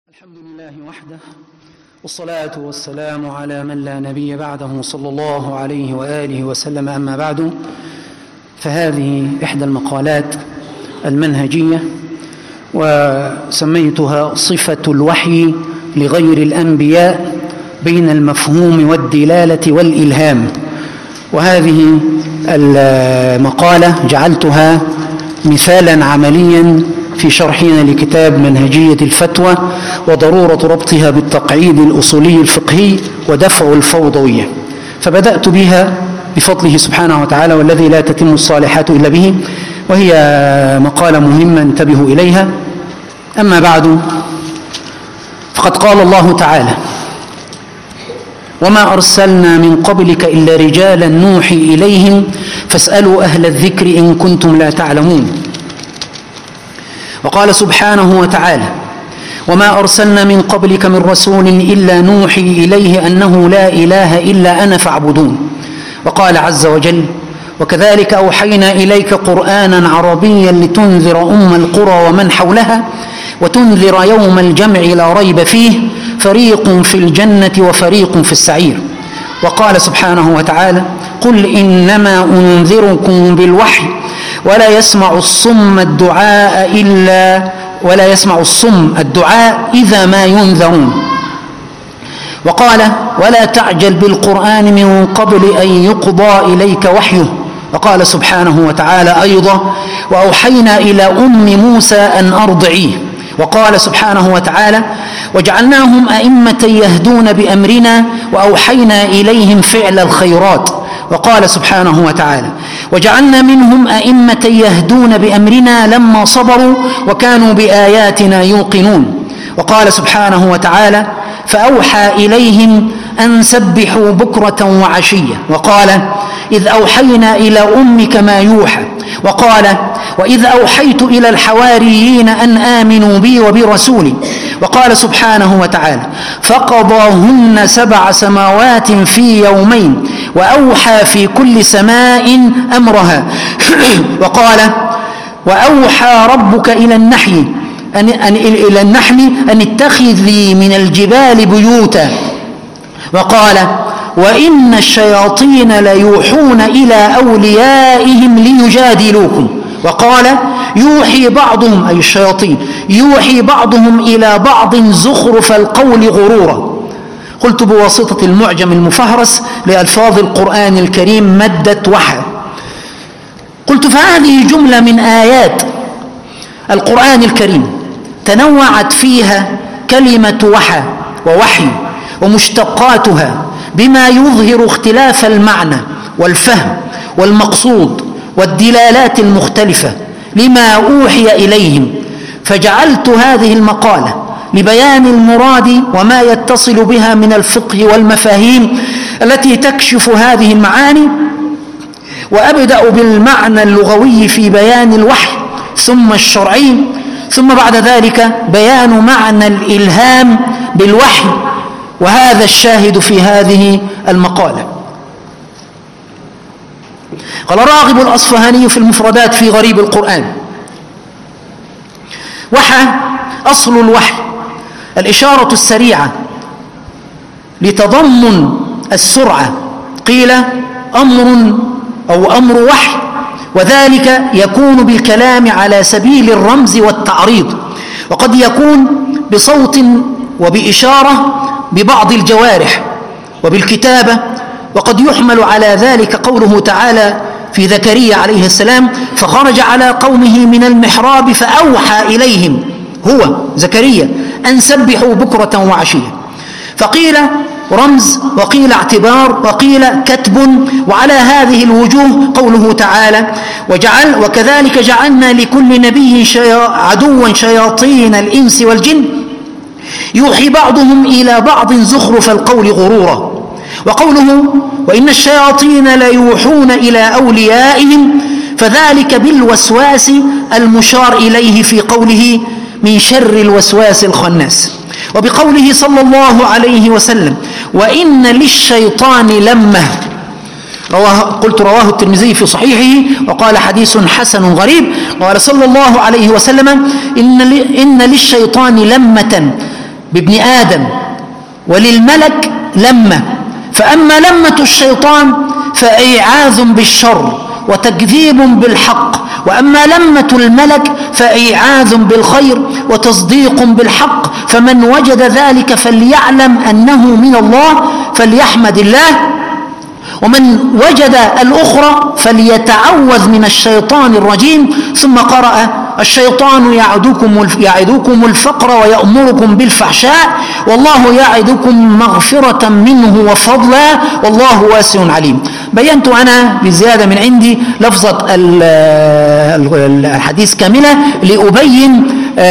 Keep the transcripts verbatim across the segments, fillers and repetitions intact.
الحمد لله وحده، والصلاة والسلام على من لا نبي بعده صلى الله عليه وآله وسلم. أما بعد، فهذه إحدى المقالات المنهجية، وسميتها صفة الوحي لغير الأنبياء بين المفهوم والدلالة والإلهام. وهذه المقالة جعلتها مثالا عمليا في شرحنا لكتاب منهجية الفتوى وضرورة ربطها بالتقعيد الأصولي الفقهي ودفع الفوضوية، فبدأت بها بفضله سبحانه وتعالى، والذي لا تتم الصالحات إلا به، وهي مقالة مهمة انتبهوا إليها. أما بعد، فقد قال الله تعالى: وما أرسلنا من قبلك إلا رجالا نوحي إليهم فاسألوا أهل الذكر إن كنتم لا تعلمون. وقال سبحانه وتعالى: وما أرسلنا من قبلك من رسول إلا نوحي إليه أنه لا إله إلا أنا فاعبدون. وقال عز وجل: وكذلك أوحينا إليك قرآنا عربيا لتنذر أم القرى ومن حولها وتنذر يوم الجمع لا ريب فيه فريق في الجنة وفريق في السعير. وقال سبحانه وتعالى: قل إنما أنذركم بالوحي ولا يسمع الصم الدعاء إلا ولا يسمع الصم الدعاء إذا ما ينذرون. وقال: ولا تعجل بالقرآن من قبل أن يقضى إليك وحيه. وقال سبحانه وتعالى أيضا: وأوحينا إلى أم موسى أن أرضعيه. وقال سبحانه وتعالى: وجعلناهم أئمة يهدون بأمرنا وأوحينا إليهم فعل الخيرات. وقال سبحانه وتعالى: وجعلنا منهم أئمة يهدون بأمرنا لما صبروا وكانوا بآياتنا يوقنون. وقال سبحانه وتعالى: فأوحى إليهم أن سبحوا بكرة وعشية. وقال: إذ أوحينا إلى أمك ما يوحى. وقال: وإذ أوحيت إلى الحواريين أن آمنوا بي وبرسولي. وقال سبحانه وتعالى: فقضاهن سبع سماوات في يومين وأوحى في كل سماء أمرها. وقال: وأوحى ربك إلى النحل أن, أن, إلى النحل أن اتخذي من الجبال بيوتا. وقال: وإن الشياطين ليوحون إلى أوليائهم ليجادلوكم. وقال: يوحي بعضهم أي الشياطين يوحي بعضهم إلى بعض زخرف القول غرورا. قلت بواسطة المعجم المفهرس لألفاظ القرآن الكريم مدة وحى. قلت فهذه جملة من آيات القرآن الكريم تنوعت فيها كلمة وحى ووحي ومشتقاتها بما يظهر اختلاف المعنى والفهم والمقصود والدلالات المختلفة لما أوحي إليهم، فجعلت هذه المقالة لبيان المراد وما يتصل بها من الفقه والمفاهيم التي تكشف هذه المعاني، وأبدأ بالمعنى اللغوي في بيان الوحي ثم الشرعي، ثم بعد ذلك بيان معنى الإلهام بالوحي، وهذا الشاهد في هذه المقالة. قال راغب الأصفهاني في المفردات في غريب القرآن: وحى أصل الوحي الإشارة السريعة لتضمن السرعة، قيل أمر أو أمر وحي، وذلك يكون بالكلام على سبيل الرمز والتعريض، وقد يكون بصوت وبإشارة ببعض الجوارح وبالكتابة، وقد يحمل على ذلك قوله تعالى في زكريا عليه السلام: فخرج على قومه من المحراب فأوحى إليهم هو زكريا أن سبحوا بكرة وعشية. فقيل رمز وقيل اعتبار وقيل كتب، وعلى هذه الوجوه قوله تعالى: وجعل وكذلك جعلنا لكل نبي شيا عدوا شياطين الإنس والجن يوحي بعضهم إلى بعض زخرف القول غرورا. وقوله: وإن الشياطين ليوحون إلى أوليائهم، فذلك بالوسواس المشار إليه في قوله: من شر الوسواس الخناس. وبقوله صلى الله عليه وسلم: وإن للشيطان لمة. رواه قلت رواه الترمذي في صحيحه وقال حديث حسن غريب. قال صلى الله عليه وسلم: إن, إن للشيطان لمة بابن آدم وللملك لمة، فأما لمة الشيطان فإيعاذ بالشر وتكذيب بالحق، وأما لمة الملك فإيعاذ بالخير وتصديق بالحق، فمن وجد ذلك فليعلم أنه من الله فليحمد الله، ومن وجد الأخرى فليتعوذ من الشيطان الرجيم. ثم قرأ: الشيطان يعدكم يعدكم الفقر ويأمركم بالفحشاء والله يعدكم مغفرة منه وفضلا والله واسع عليم. بينت أنا بزيادة من عندي لفظة الحديث كاملة لأبين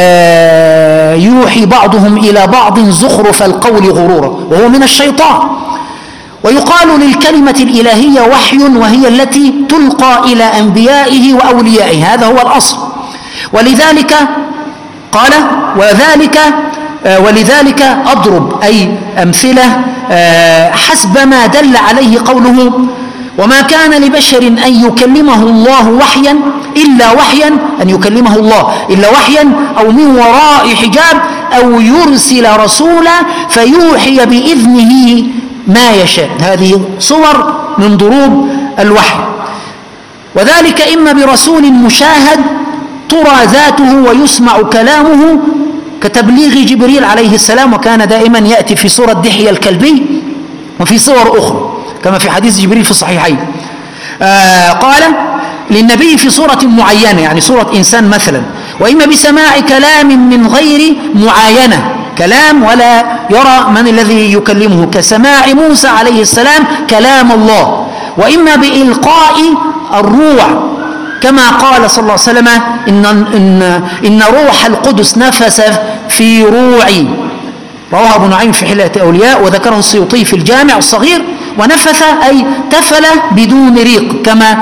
يوحي بعضهم إلى بعض زخرف القول غرورا، وهو من الشيطان. ويقال للكلمة الإلهية وحي، وهي التي تلقى إلى أنبيائه وأوليائه، هذا هو الأصل. ولذلك قال: وذلك ولذلك أضرب أي أمثلة حسب ما دل عليه قوله: وما كان لبشر أن يكلمه الله وحيا إلا وحيا أن يكلمه الله إلا وحيا أو من وراء حجاب أو يرسل رسولا فيوحي بإذنه ما يشاء. هذه صور من ضروب الوحي، وذلك إما برسول مشاهد ترى ذاته ويسمع كلامه كتبليغ جبريل عليه السلام، وكان دائما يأتي في صورة دحية الكلبي وفي صور أخرى كما في حديث جبريل في الصحيحين. آه قال للنبي في صورة معينة، يعني صورة إنسان مثلا، وإما بسماع كلام من غير معاينة، كلام ولا يرى من الذي يكلمه، كسماع موسى عليه السلام كلام الله، وإما بإلقاء الروح كما قال صلى الله عليه وسلم: إن, إن, إن روح القدس نفس في روعي، رواه ابن نعيم في حلية الأولياء، وذكره السيوطي في الجامع الصغير. ونفث أي تفل بدون ريق، كما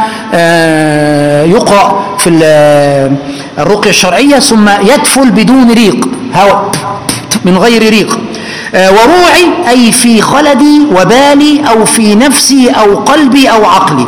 يقرأ في الرقية الشرعية: ثم يتفل بدون ريق، هواء من غير ريق. وروعي أي في خلدي وبالي أو في نفسي أو قلبي أو عقلي،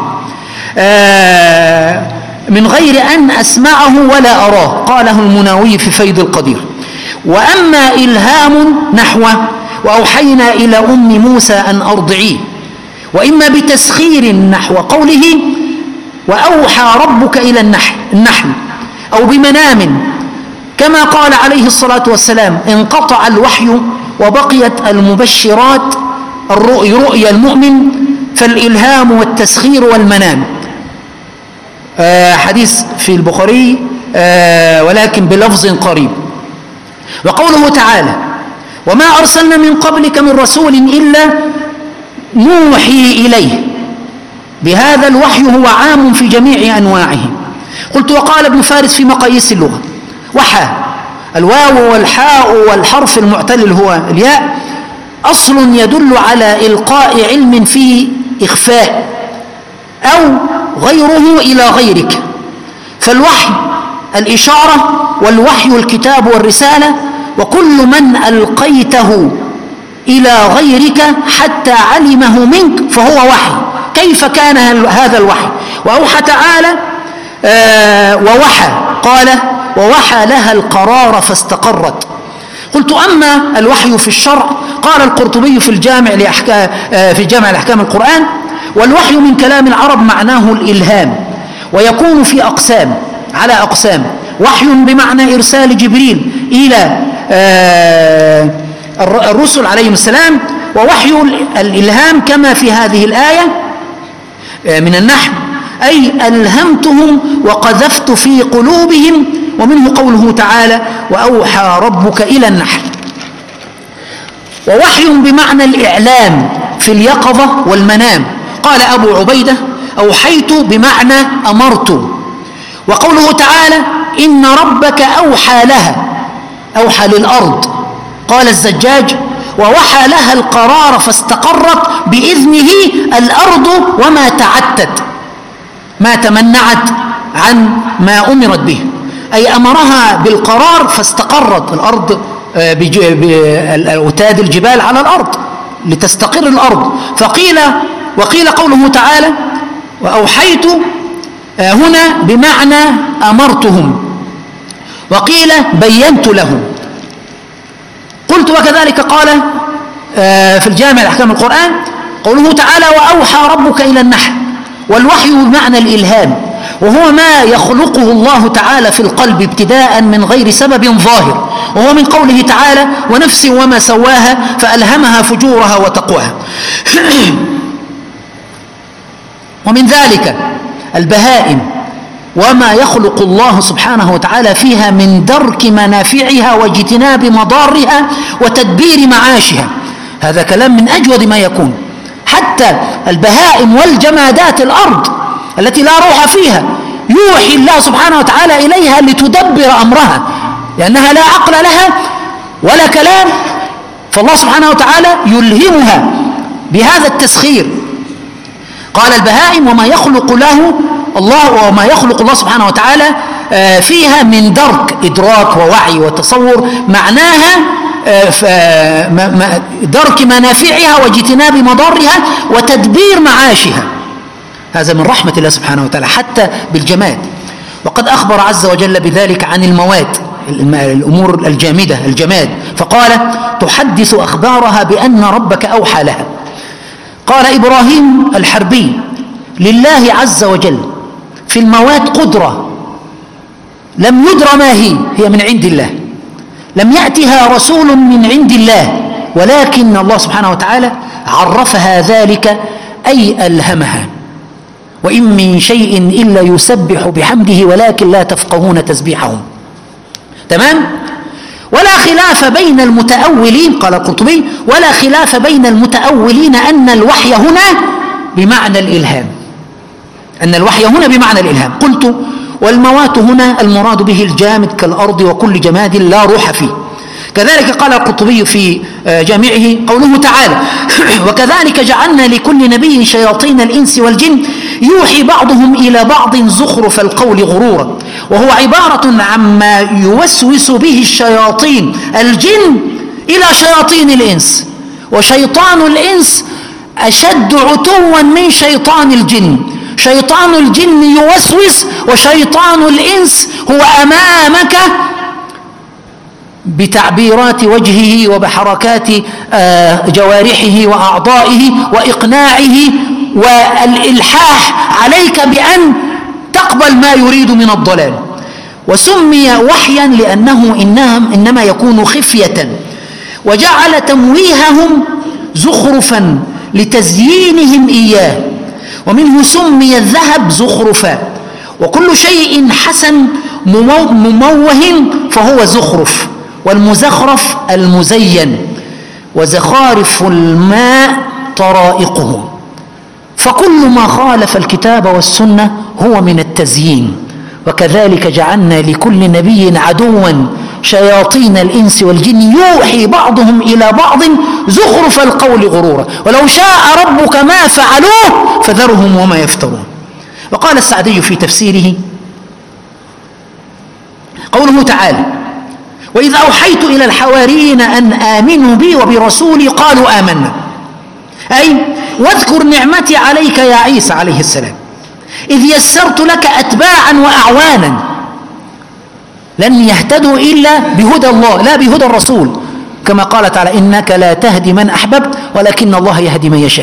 من غير أن أسمعه ولا أراه، قاله المناوي في فيض القدير. وأما إلهام نحوه: وأوحينا إلى أم موسى أن أرضعيه، وإما بتسخير نحو قوله: وأوحى ربك إلى النحل, النحل أو بمنام، كما قال عليه الصلاة والسلام: انقطع الوحي وبقيت المبشرات رؤيا المؤمن، فالإلهام والتسخير والمنام. آه حديث في البخاري آه ولكن بلفظ قريب. وقوله تعالى: وما أرسلنا من قبلك من رسول إلا نوحي إليه، بهذا الوحي هو عام في جميع أنواعه. قلت: وقال ابن فارس في مقاييس اللغة: وحى الواو والحاء والحرف المعتل هو الياء أصل يدل على إلقاء علم فيه إخفاء أو غيره إلى غيرك، فالوحي الإشارة، والوحي الكتاب والرسالة، وكل من ألقيته إلى غيرك حتى علمه منك فهو وحي. كيف كان هذا الوحي؟ وأوحى تعالى آه ووحى، قال: ووحى لها القرار فاستقرت. قلت: أما الوحي في الشرع، قال القرطبي في الجامع لأحكام آه في جامع لأحكام القرآن: والوحي من كلام العرب معناه الإلهام، ويكون في أقسام على أقسام: وحي بمعنى إرسال جبريل إلى آه الرسل عليهم السلام، ووحي الإلهام كما في هذه الآية من النحل: أي ألهمتهم وقذفت في قلوبهم، ومنه قوله تعالى: وأوحى ربك إلى النحل. ووحي بمعنى الإعلام في اليقظة والمنام، قال أبو عبيدة: أوحيت بمعنى أمرت. وقوله تعالى: إن ربك أوحى لها، أوحى للأرض، قال الزجاج: ووحى لها القرار فاستقرت بإذنه الأرض وما تعتت، ما تمنعت عن ما أمرت به، أي أمرها بالقرار فاستقرت الأرض، أوتاد الجبال على الأرض لتستقر الأرض. فقيل وقيل قوله تعالى: وأوحيت هنا بمعنى أمرتهم، وقيل بينت لهم. قلت: قلت وكذلك قال في الجامع لأحكام القرآن قوله تعالى وأوحى ربك إلى النحل، والوحي بمعنى الإلهام، وهو ما يخلقه الله تعالى في القلب ابتداء من غير سبب ظاهر، وهو من قوله تعالى ونفس وما سواها فألهمها فجورها وتقواها. ومن ذلك البهائم وما يخلق الله سبحانه وتعالى فيها من درك منافعها واجتناب مضارها وتدبير معاشها. هذا كلام من أجود ما يكون. حتى البهائم والجمادات الأرض التي لا روح فيها يوحي الله سبحانه وتعالى إليها لتدبر أمرها، لأنها لا عقل لها ولا كلام، فالله سبحانه وتعالى يلهمها بهذا التسخير. قال البهائم وما يخلق له الله وما يخلق الله سبحانه وتعالى فيها من درك إدراك ووعي وتصور، معناها درك منافعها واجتناب مضارها وتدبير معاشها. هذا من رحمة الله سبحانه وتعالى حتى بالجماد. وقد أخبر عز وجل بذلك عن المواد، الأمور الجامدة الجماد، فقال تحدث أخبارها بأن ربك أوحى لها. قال إبراهيم الحربي لله عز وجل في المواد قدرة لم يدر ما هي هي من عند الله، لم يأتها رسول من عند الله، ولكن الله سبحانه وتعالى عرفها ذلك أي ألهمها. وإن من شيء إلا يسبح بحمده ولكن لا تفقهون تسبيحهم. تمام؟ ولا خلاف بين المتأولين، قال القرطبي ولا خلاف بين المتأولين أن الوحي هنا بمعنى الإلهام، أن الوحي هنا بمعنى الإلهام. قلت والموات هنا المراد به الجامد كالأرض وكل جماد لا روح فيه. كذلك قال القرطبي في جامعه قوله تعالى وكذلك جعلنا لكل نبي شياطين الإنس والجن يوحي بعضهم إلى بعض زخرف القول غرورا، وهو عبارة عما يوسوس به الشياطين الجن إلى شياطين الإنس، وشيطان الإنس أشد عتوا من شيطان الجن. شيطان الجن يوسوس، وشيطان الإنس هو أمامك بتعبيرات وجهه وبحركات جوارحه وأعضائه وإقناعه والإلحاح عليك بأن تقبل ما يريد من الضلال. وسمي وحيا لأنه إنما يكون خفية، وجعل تمويههم زخرفا لتزيينهم إياه، ومنه سمي الذهب زخرفا، وكل شيء حسن مموه فهو زخرف، والمزخرف المزين، وزخارف الماء طرائقه. فكل ما خالف الكتاب والسنة هو من التزيين. وكذلك جعلنا لكل نبي عدوا شياطين الإنس والجن يوحي بعضهم إلى بعض زخرف القول غرورا، ولو شاء ربك ما فعلوه فذرهم وما يفترون. وقال السعدي في تفسيره قوله تعالى وإذ أوحيت إلى الحواريين أن آمنوا بي وبرسولي قالوا آمنا، أي واذكر نعمتي عليك يا عيسى عليه السلام إذ يسرت لك أتباعا وأعوانا لن يهتدوا إلا بهدى الله لا بهدى الرسول، كما قال تعالى إنك لا تهدي من أحببت ولكن الله يهدي من يشاء.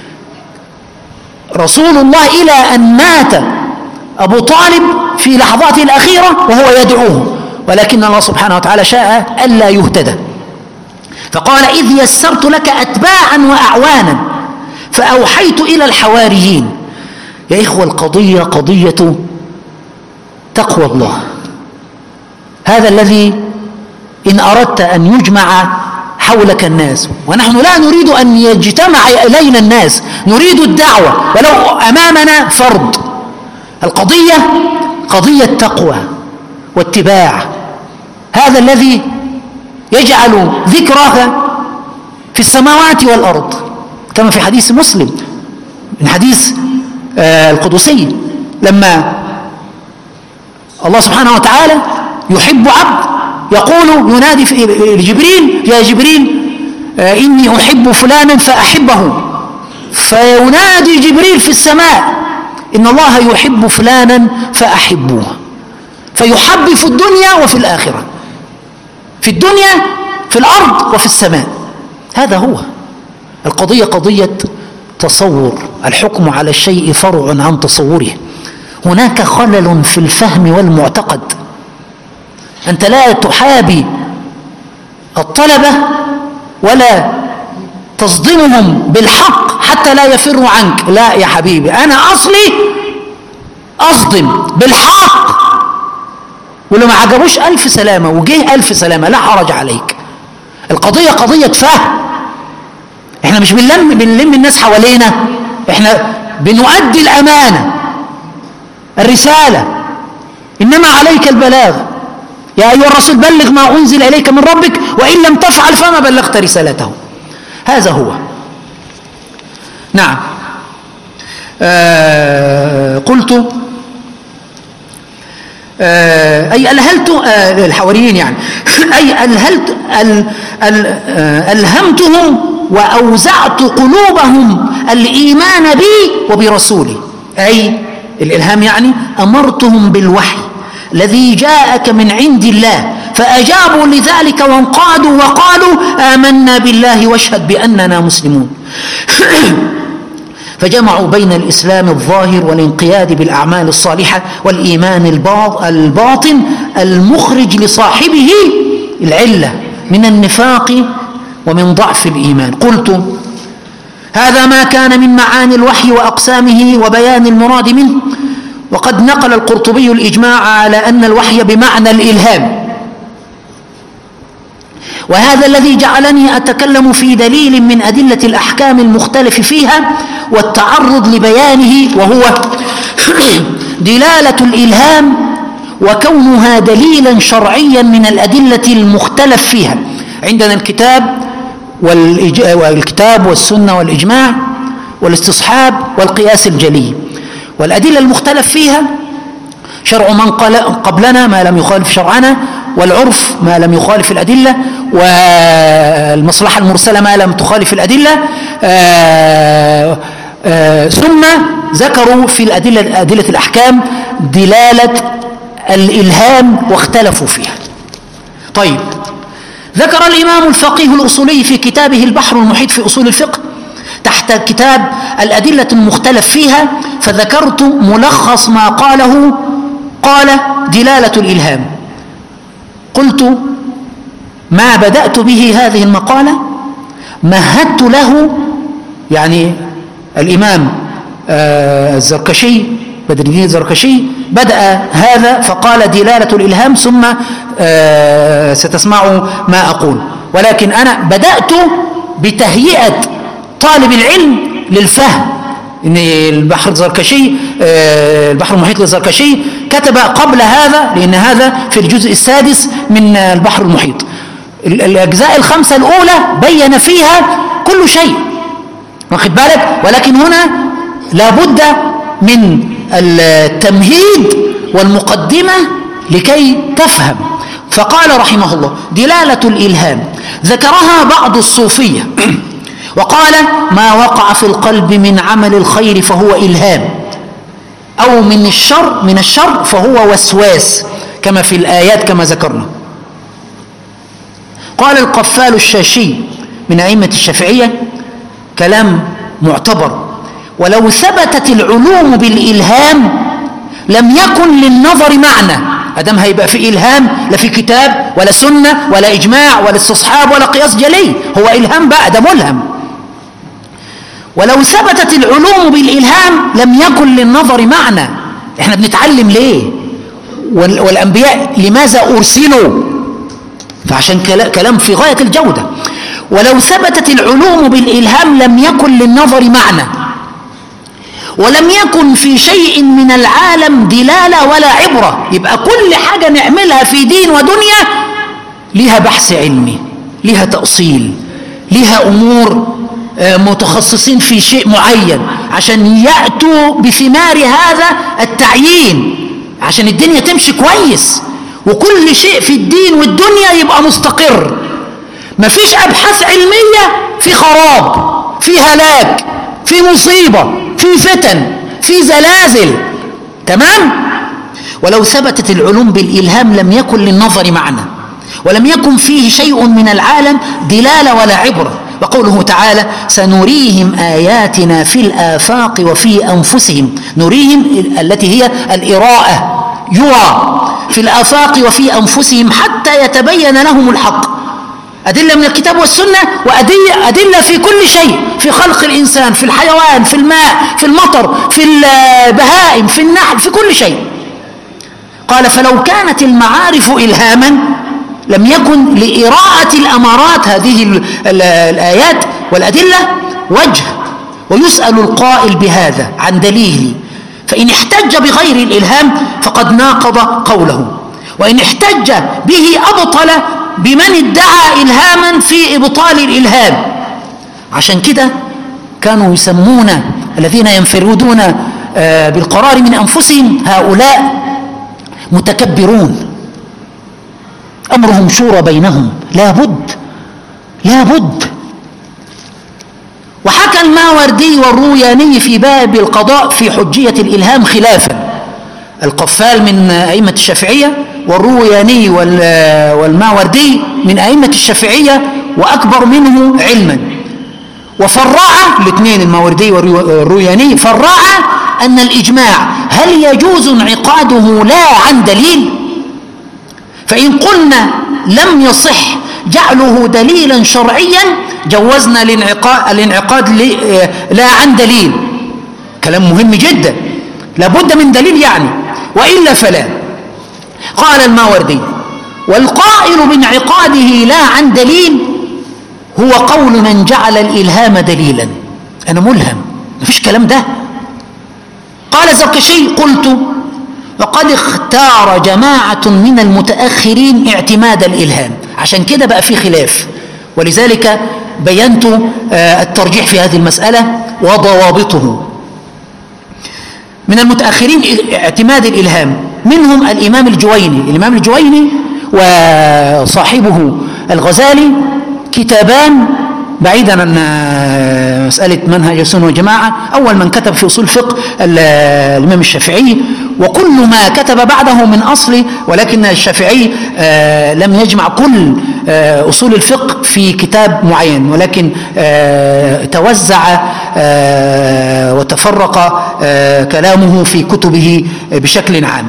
رسول الله إلى أن مات أبو طالب في لحظاته الأخيرة وهو يدعوه، ولكن الله سبحانه وتعالى شاء ألا يهتدى، فقال إذ يسرت لك أتباعا وأعوانا فأوحيت إلى الحواريين. يا إخوة القضية قضية تقوى الله، هذا الذي إن أردت أن يجمع حولك الناس، ونحن لا نريد أن يجتمع إلينا الناس، نريد الدعوة ولو أمامنا فرد. القضية قضية تقوى واتباع، هذا الذي يجعل ذكرك في السماوات والأرض، كما في حديث مسلم من حديث القدسي لما الله سبحانه وتعالى يحب عبد يقول ينادي لجبريل يا جبريل إني أحب فلانا فأحبه، فينادي جبريل في السماء إن الله يحب فلانا فأحبوه، فيحب في الدنيا وفي الآخرة. في الدنيا في الأرض وفي السماء. هذا هو القضية، قضية تصور. الحكم على الشيء فرع عن تصوره. هناك خلل في الفهم والمعتقد. أنت لا تحابي الطلبة ولا تصدمهم بالحق حتى لا يفروا عنك. لا يا حبيبي، أنا أصلي أصدم بالحق، ولو ما عجبوش ألف سلامة وجه ألف سلامة، لا حرج عليك. القضية قضية فهم. احنا مش بنلم, بنلم الناس حوالينا، احنا بنؤدي الأمانة الرسالة. إنما عليك البلاغ، يا أيها الرسول بلغ ما أنزل إليك من ربك وإن لم تفعل فما بلغت رسالته. هذا هو. نعم. آه قلت آه أي ألهلت آه الحواريين يعني أي ألهلت ال ال آه ألهمتهم وأوزعت قلوبهم الإيمان بي وبرسولي. أي الإلهام يعني أمرتهم بالوحي الذي جاءك من عند الله، فأجابوا لذلك وانقادوا وقالوا آمنا بالله واشهد بأننا مسلمون. فجمعوا بين الإسلام الظاهر والانقياد بالأعمال الصالحة والإيمان الباطن المخرج لصاحبه العلة من النفاق ومن ضعف الإيمان. قلت هذا ما كان من معاني الوحي وأقسامه وبيان المراد منه. وقد نقل القرطبي الإجماع على أن الوحي بمعنى الإلهام، وهذا الذي جعلني أتكلم في دليل من أدلة الأحكام المختلف فيها والتعرض لبيانه، وهو دلالة الإلهام وكونها دليلا شرعيا من الأدلة المختلف فيها. عندنا الكتاب والكتاب والسنة والإجماع والاستصحاب والقياس الجلي. والأدلة المختلف فيها شرع من قبلنا ما لم يخالف شرعنا، والعرف ما لم يخالف الأدلة، والمصلحة المرسلة ما لم تخالف الأدلة. آآ آآ ثم ذكروا في الأدلة أدلة الأحكام دلالة الإلهام واختلفوا فيها. طيب، ذكر الإمام الفقيه الأصولي في كتابه البحر المحيط في أصول الفقه تحت كتاب الأدلة المختلف فيها، فذكرت ملخص ما قاله. قال دلالة الإلهام. قلت ما بدأت به هذه المقالة مهدت له، يعني الإمام الزركشي بدر الدين الزركشي بدأ هذا فقال دلالة الإلهام، ثم ستسمعوا ما أقول. ولكن أنا بدأت بتهيئة طالب العلم للفهم. إن البحر الزركشي البحر المحيط للزركشي كتب قبل هذا، لأن هذا في الجزء السادس من البحر المحيط. الأجزاء الخمسة الأولى بين فيها كل شيء، واخد بالك، ولكن هنا لابد من التمهيد والمقدمة لكي تفهم. فقال رحمه الله دلالة الإلهام ذكرها بعض الصوفية وقال ما وقع في القلب من عمل الخير فهو إلهام، أو من الشر من الشر فهو وسواس، كما في الآيات كما ذكرنا. قال القفال الشاشي من أئمة الشافعية كلام معتبر: ولو ثبتت العلوم بالإلهام لم يكن للنظر معنى. أدام هيبقى في إلهام لا في كتاب ولا سنة ولا إجماع ولا استصحاب ولا قياس جلي، هو إلهام بقى، ده ملهم. ولو ثبتت العلوم بالإلهام لم يكن للنظر معنى. احنا بنتعلم ليه؟ والأنبياء لماذا أرسلوا؟ فعشان كلام في غاية الجودة. ولو ثبتت العلوم بالإلهام لم يكن للنظر معنى، ولم يكن في شيء من العالم دلالة ولا عبرة. يبقى كل حاجة نعملها في دين ودنيا لها بحث علمي، لها تأصيل، لها أمور متخصصين في شيء معين عشان يأتوا بثمار هذا التعيين، عشان الدنيا تمشي كويس وكل شيء في الدين والدنيا يبقى مستقر. مفيش أبحاث علمية في خراب، في هلاك، في مصيبة، في فتن، في زلازل. تمام؟ ولو ثبتت العلوم بالإلهام لم يكن للنظر معنى، ولم يكن فيه شيء من العالم دلالة ولا عبرة. وقوله تعالى سنريهم آياتنا في الآفاق وفي أنفسهم، نريهم التي هي الإراءة، يرى في الآفاق وفي أنفسهم حتى يتبين لهم الحق. أدلة من الكتاب والسنة، وأدلة أدلة في كل شيء، في خلق الإنسان، في الحيوان، في الماء، في المطر، في البهائم، في النحل، في كل شيء. قال فلو كانت المعارف إلهاما لم يكن لإراءة الأمارات هذه الآيات والأدلة وجه، ويسأل القائل بهذا عن دليله، فإن احتج بغير الإلهام فقد ناقض قوله، وإن احتج به أبطل بمن ادعى إلهاما في إبطال الإلهام. عشان كده كانوا يسمون الذين ينفردون بالقرار من أنفسهم هؤلاء متكبرون، أمرهم شورى بينهم، لا بد لا بد. وحكى الماوردي والروياني في باب القضاء في حجية الإلهام خلافا، القفال من أئمة الشافعية، والروياني والماوردي من أئمة الشافعية وأكبر منه علما. وفرع الاثنين الماوردي والروياني فرع أن الإجماع هل يجوز انعقاده لا عن دليل؟ فإن قلنا لم يصح جعله دليلا شرعيا جوزنا الانعقاد لا عن دليل. كلام مهم جدا، لابد من دليل يعني، وإلا فلا. قال الماوردي والقائل بانعقاده لا عن دليل هو قول من جعل الإلهام دليلا. أنا ملهم، مفيش كلام ده. قال الزركشي قلت وقد اختار جماعة من المتأخرين اعتماد الإلهام، عشان كده بقى في خلاف، ولذلك بينت الترجيح في هذه المسألة وضوابطه. من المتأخرين اعتماد الإلهام، منهم الإمام الجويني. الإمام الجويني وصاحبه الغزالي كتابان، بعيدا عن مسألة منهج السنة والجماعة، أول من كتب في أصول الفقه الإمام الشافعي، وكل ما كتب بعده من أصل، ولكن الشافعي لم يجمع كل أصول الفقه في كتاب معين، ولكن توزع وتفرق كلامه في كتبه بشكل عام.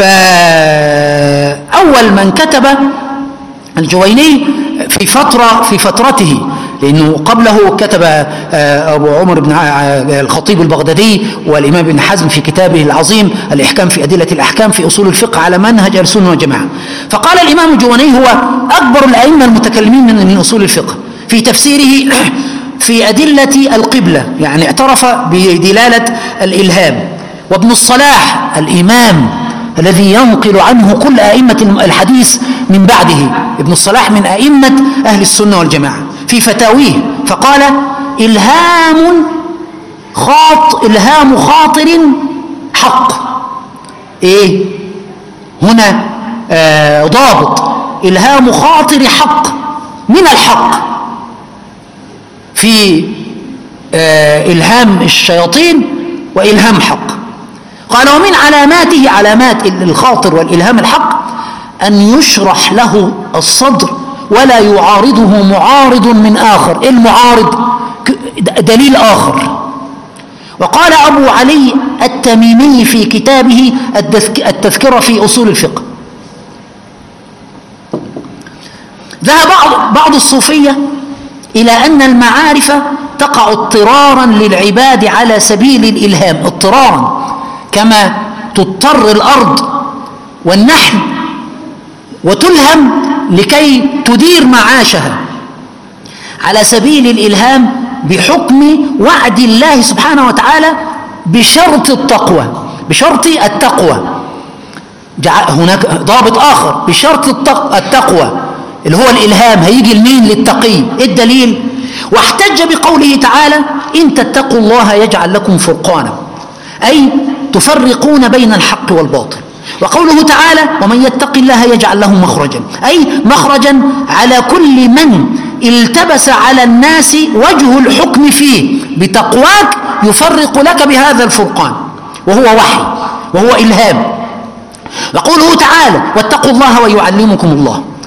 فأول من كتب الجويني في فترة في فترته، لأنه قبله كتب أبو عمر بن الخطيب البغدادي والإمام ابن حزم في كتابه العظيم الإحكام في أدلة الأحكام في أصول الفقه على منهج السنة والجماعة. فقال الإمام الجويني هو أكبر الأئمة المتكلمين من أصول الفقه في تفسيره في أدلة القبلة، يعني اعترف بدلالة الإلهام. وابن الصلاح الإمام الذي ينقل عنه كل أئمة الحديث من بعده، ابن الصلاح من أئمة أهل السنة والجماعة، في فتاويه فقال إلهام خاط إلهام خاطر حق. إيه هنا آه ضابط، إلهام خاطر حق من الحق، في آه إلهام الشياطين وإلهام حق. قال ومن علاماته، علامات الخاطر والإلهام الحق، أن يشرح له الصدر ولا يعارضه معارض من آخر. المعارض دليل آخر. وقال أبو علي التميمي في كتابه التذكرة في أصول الفقه، ذهب بعض الصوفية إلى أن المعارف تقع اضطرارا للعباد على سبيل الإلهام، اضطرارا كما تضطر الأرض والنحل وتلهم لكي تدير معاشها، على سبيل الإلهام بحكم وعد الله سبحانه وتعالى بشرط التقوى، بشرط التقوى. هناك ضابط آخر بشرط التقوى اللي هو الإلهام، هيجي لمين؟ للتقي. الدليل واحتج بقوله تعالى إن تتقوا الله يجعل لكم فرقانا، أي تفرقون بين الحق والباطل. وقوله تعالى ومن يتق الله يجعل له مخرجا، أي مخرجا على كل من التبس على الناس وجه الحكم فيه، بتقواك يفرق لك بهذا الفرقان، وهو وحي وهو إلهام. وقوله تعالى واتقوا الله ويعلمكم الله.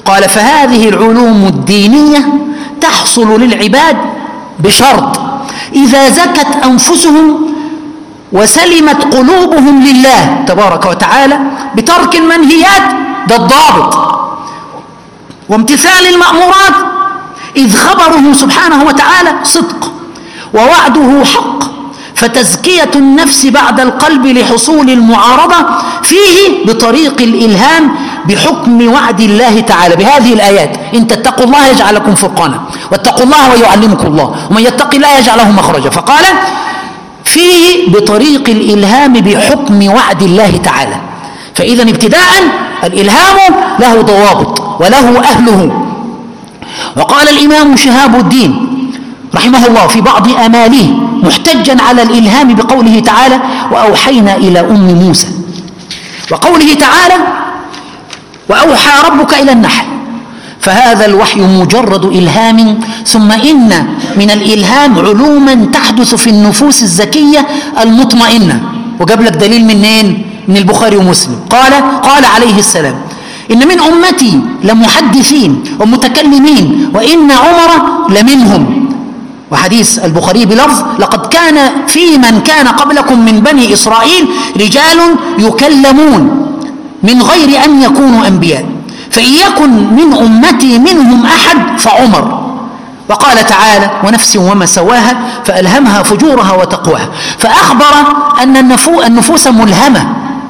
قال فهذه العلوم الدينية تحصل للعباد بشرط: إذا زكت أنفسهم وسلمت قلوبهم لله تبارك وتعالى بترك المنهيات، ده الضابط، وامتثال المأمورات، إذ خبره سبحانه وتعالى صدق ووعده حق، فتزكية النفس بعد القلب لحصول المعارضة فيه بطريق الإلهام بحكم وعد الله تعالى بهذه الآيات: إن تتقوا الله يجعل لكم فرقانا، واتقوا الله ويعلمكم الله، ومن يتق الله يجعل له مخرجا. فقال فيه بطريق الإلهام بحكم وعد الله تعالى. فإذا ابتداء الإلهام له ضوابط وله أهله. وقال الإمام شهاب الدين رحمه الله في بعض آماله محتجا على الإلهام بقوله تعالى: وأوحينا إلى أم موسى، وقوله تعالى: وأوحى ربك إلى النحل. فهذا الوحي مجرد إلهام، ثم إن من الإلهام علوما تحدث في النفوس الزكية المطمئنة. وجاب لك دليل منين؟ من البخاري ومسلم. قال قال عليه السلام: إن من أمتي لمحدثين ومتكلمين وإن عمر لمنهم. وحديث البخاري بلفظ: لقد كان في من كان قبلكم من بني إسرائيل رجال يكلمون من غير أن يكونوا أنبياء، فإن يكن من أمتي منهم أحد فعمر. وقال تعالى: ونفس وما سواها فألهمها فجورها وتقواها. فأخبر أن النفوس ملهمة،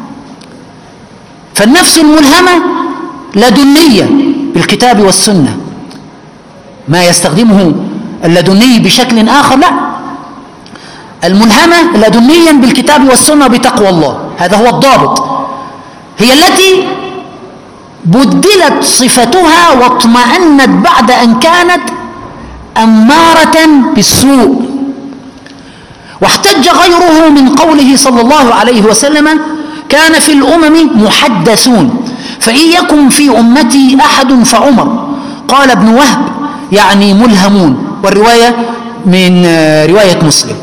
فالنفس الملهمة لدنية بالكتاب والسنة، ما يستخدمه اللدني بشكل آخر لا، الملهمة لدنيا بالكتاب والسنة بتقوى الله، هذا هو الضابط. هي التي بدلت صفتها واطمأنت بعد أن كانت أمارة بالسوء. واحتج غيره من قوله صلى الله عليه وسلم: كان في الأمم محدثون، فإن يكن في أمتي أحد فعمر. قال ابن وهب: يعني ملهمون. والرواية من رواية مسلم.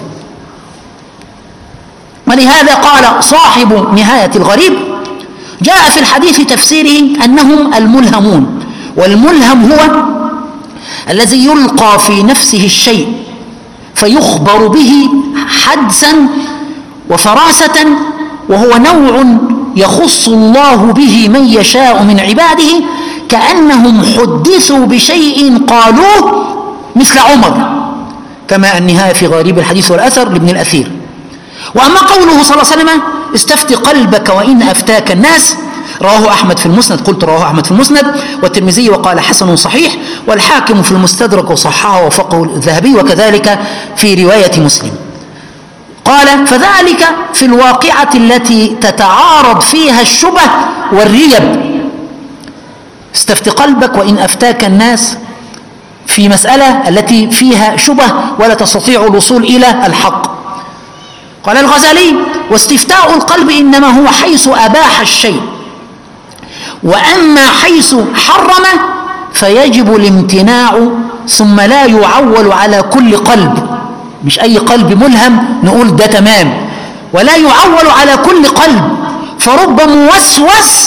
ولهذا قال صاحب نهاية الغريب: جاء في الحديث تفسيره أنهم الملهمون، والملهم هو الذي يلقى في نفسه الشيء فيخبر به حدسا وفراسة، وهو نوع يخص الله به من يشاء من عباده، كأنهم حدثوا بشيء قالوه مثل عمر، كما النهاية في غريب الحديث والأثر لابن الأثير. وأما قوله صلى الله عليه وسلم: استفت قلبك وإن أفتاك الناس، رواه أحمد في المسند، قلت رواه أحمد في المسند والترمذي وقال حسن صحيح، والحاكم في المستدرك وصححه ووفقه الذهبي، وكذلك في رواية مسلم. قال: فذلك في الواقعة التي تتعارض فيها الشبه والريب. استفت قلبك وإن أفتاك الناس في مسألة التي فيها شبه ولا تستطيع الوصول إلى الحق. قال الغزالي: واستفتاء القلب إنما هو حيث أباح الشيء، وأما حيث حرم فيجب الامتناع، ثم لا يعول على كل قلب. مش أي قلب ملهم نقول ده تمام، ولا يعول على كل قلب، فرب موسوس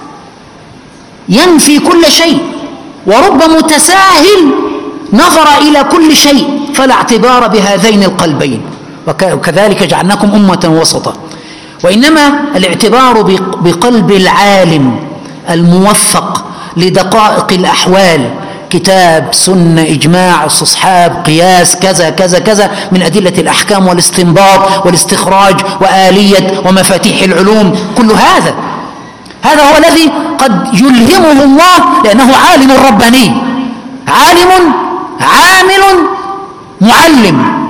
ينفي كل شيء، ورب متساهل نظر إلى كل شيء، فلا اعتبار بهذين القلبين. وكذلك جعلناكم أمة وسطا. وإنما الاعتبار بقلب العالم الموفق لدقائق الأحوال، كتاب، سنة، إجماع، استصحاب، قياس، كذا كذا كذا من أدلة الأحكام والاستنباط والاستخراج وآلية ومفاتيح العلوم. كل هذا هذا هو الذي قد يلهمه الله، لأنه عالم رباني، عالم عامل معلم.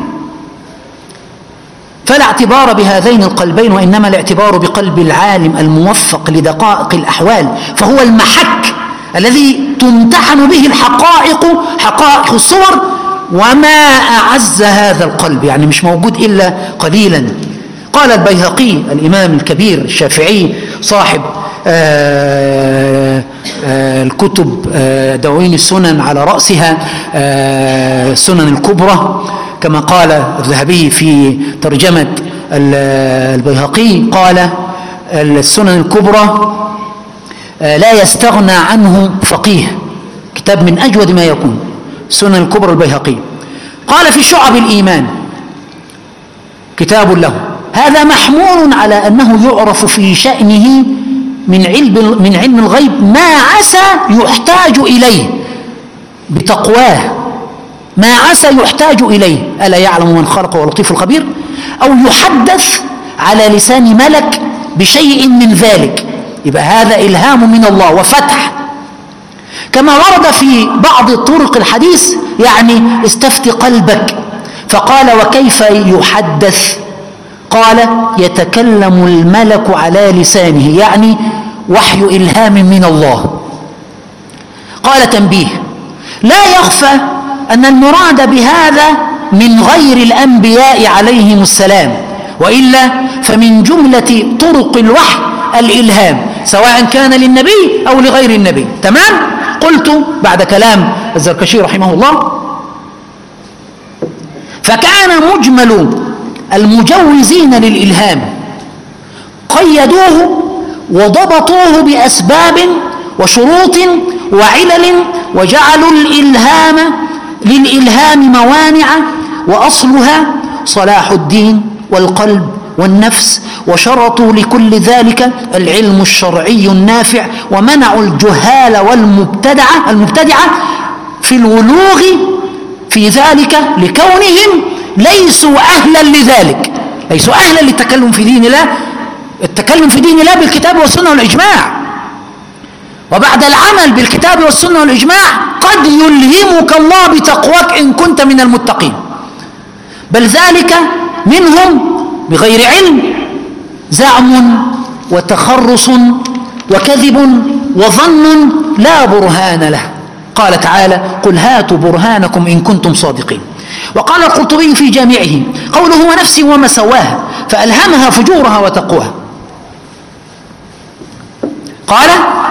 فلا اعتبار بهذين القلبين، وإنما الاعتبار بقلب العالم الموفق لدقائق الأحوال، فهو المحك الذي تمتحن به الحقائق، حقائق الصور. وما أعز هذا القلب، يعني مش موجود إلا قليلا. قال البيهقي الإمام الكبير الشافعي صاحب آآ آآ الكتب آآ دواوين السنن، على رأسها سنن الكبرى، كما قال الذهبي في ترجمة البيهقي، قال: السنن الكبرى لا يستغنى عنه فقيه، كتاب من أجود ما يكون، سنن الكبرى البيهقي. قال في شعب الإيمان كتاب له، هذا محمول على أنه يعرف في شأنه من علم من علم الغيب ما عسى يحتاج إليه بتقواه، ما عسى يحتاج إليه، ألا يعلم من خلق ولطيف الخبير، أو يحدث على لسان ملك بشيء من ذلك، يبقى هذا إلهام من الله وفتح. كما ورد في بعض طرق الحديث يعني استفت قلبك، فقال وكيف يحدث؟ قال يتكلم الملك على لسانه، يعني وحي إلهام من الله. قال تنبيه، لا يخفى أن المراد بهذا من غير الأنبياء عليهم السلام، وإلا فمن جملة طرق الوحي الإلهام سواء كان للنبي أو لغير النبي. تمام؟ قلت بعد كلام الزركشي رحمه الله، فكان مجمل المجوزين للإلهام قيدوه وضبطوه بأسباب وشروط وعلل، وجعلوا الإلهام للإلهام موانع، وأصلها صلاح الدين والقلب والنفس، وشرطوا لكل ذلك العلم الشرعي النافع، ومنعوا الجهال والمبتدعة المبتدعة في الولوغ في ذلك لكونهم ليسوا أهلا لذلك، ليسوا أهلا للتكلم في دين الله، التكلم في دين الله بالكتاب والسنة والإجماع. وبعد العمل بالكتاب والسنة والإجماع قد يلهمك الله بتقواك إن كنت من المتقين، بل ذلك منهم بغير علم، زعم وتخرص وكذب وظن لا برهان له. قال تعالى قل هاتوا برهانكم إن كنتم صادقين. وقال القرطبي في جامعه قوله ونفس وما سواها فألهمها فجورها وتقواها، قال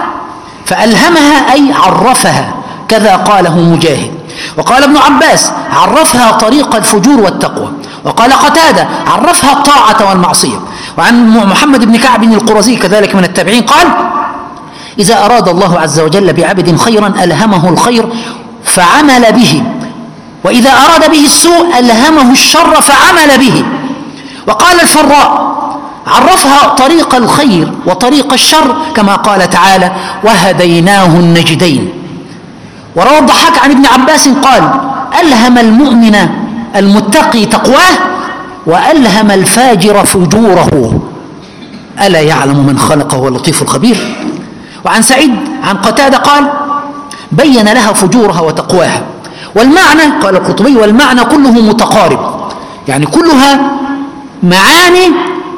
فألهمها أي عرفها، كذا قاله مجاهد. وقال ابن عباس عرفها طريق الفجور والتقوى. وقال قتادة عرفها الطاعة والمعصية. وعن محمد بن كعب القرزي كذلك من التابعين قال إذا أراد الله عز وجل بعبد خيرا ألهمه الخير فعمل به، وإذا أراد به السوء ألهمه الشر فعمل به. وقال الفراء عرفها طريق الخير وطريق الشر، كما قال تعالى وهديناه النجدين. وروى الضحاك عن ابن عباس قال ألهم المؤمن المتقي تقواه وألهم الفاجر فجوره، ألا يعلم من خلق هو اللطيف الخبير. وعن سعيد عن قتادة قال بين لها فجورها وتقواها. والمعنى قال القرطبي والمعنى كله متقارب، يعني كلها معاني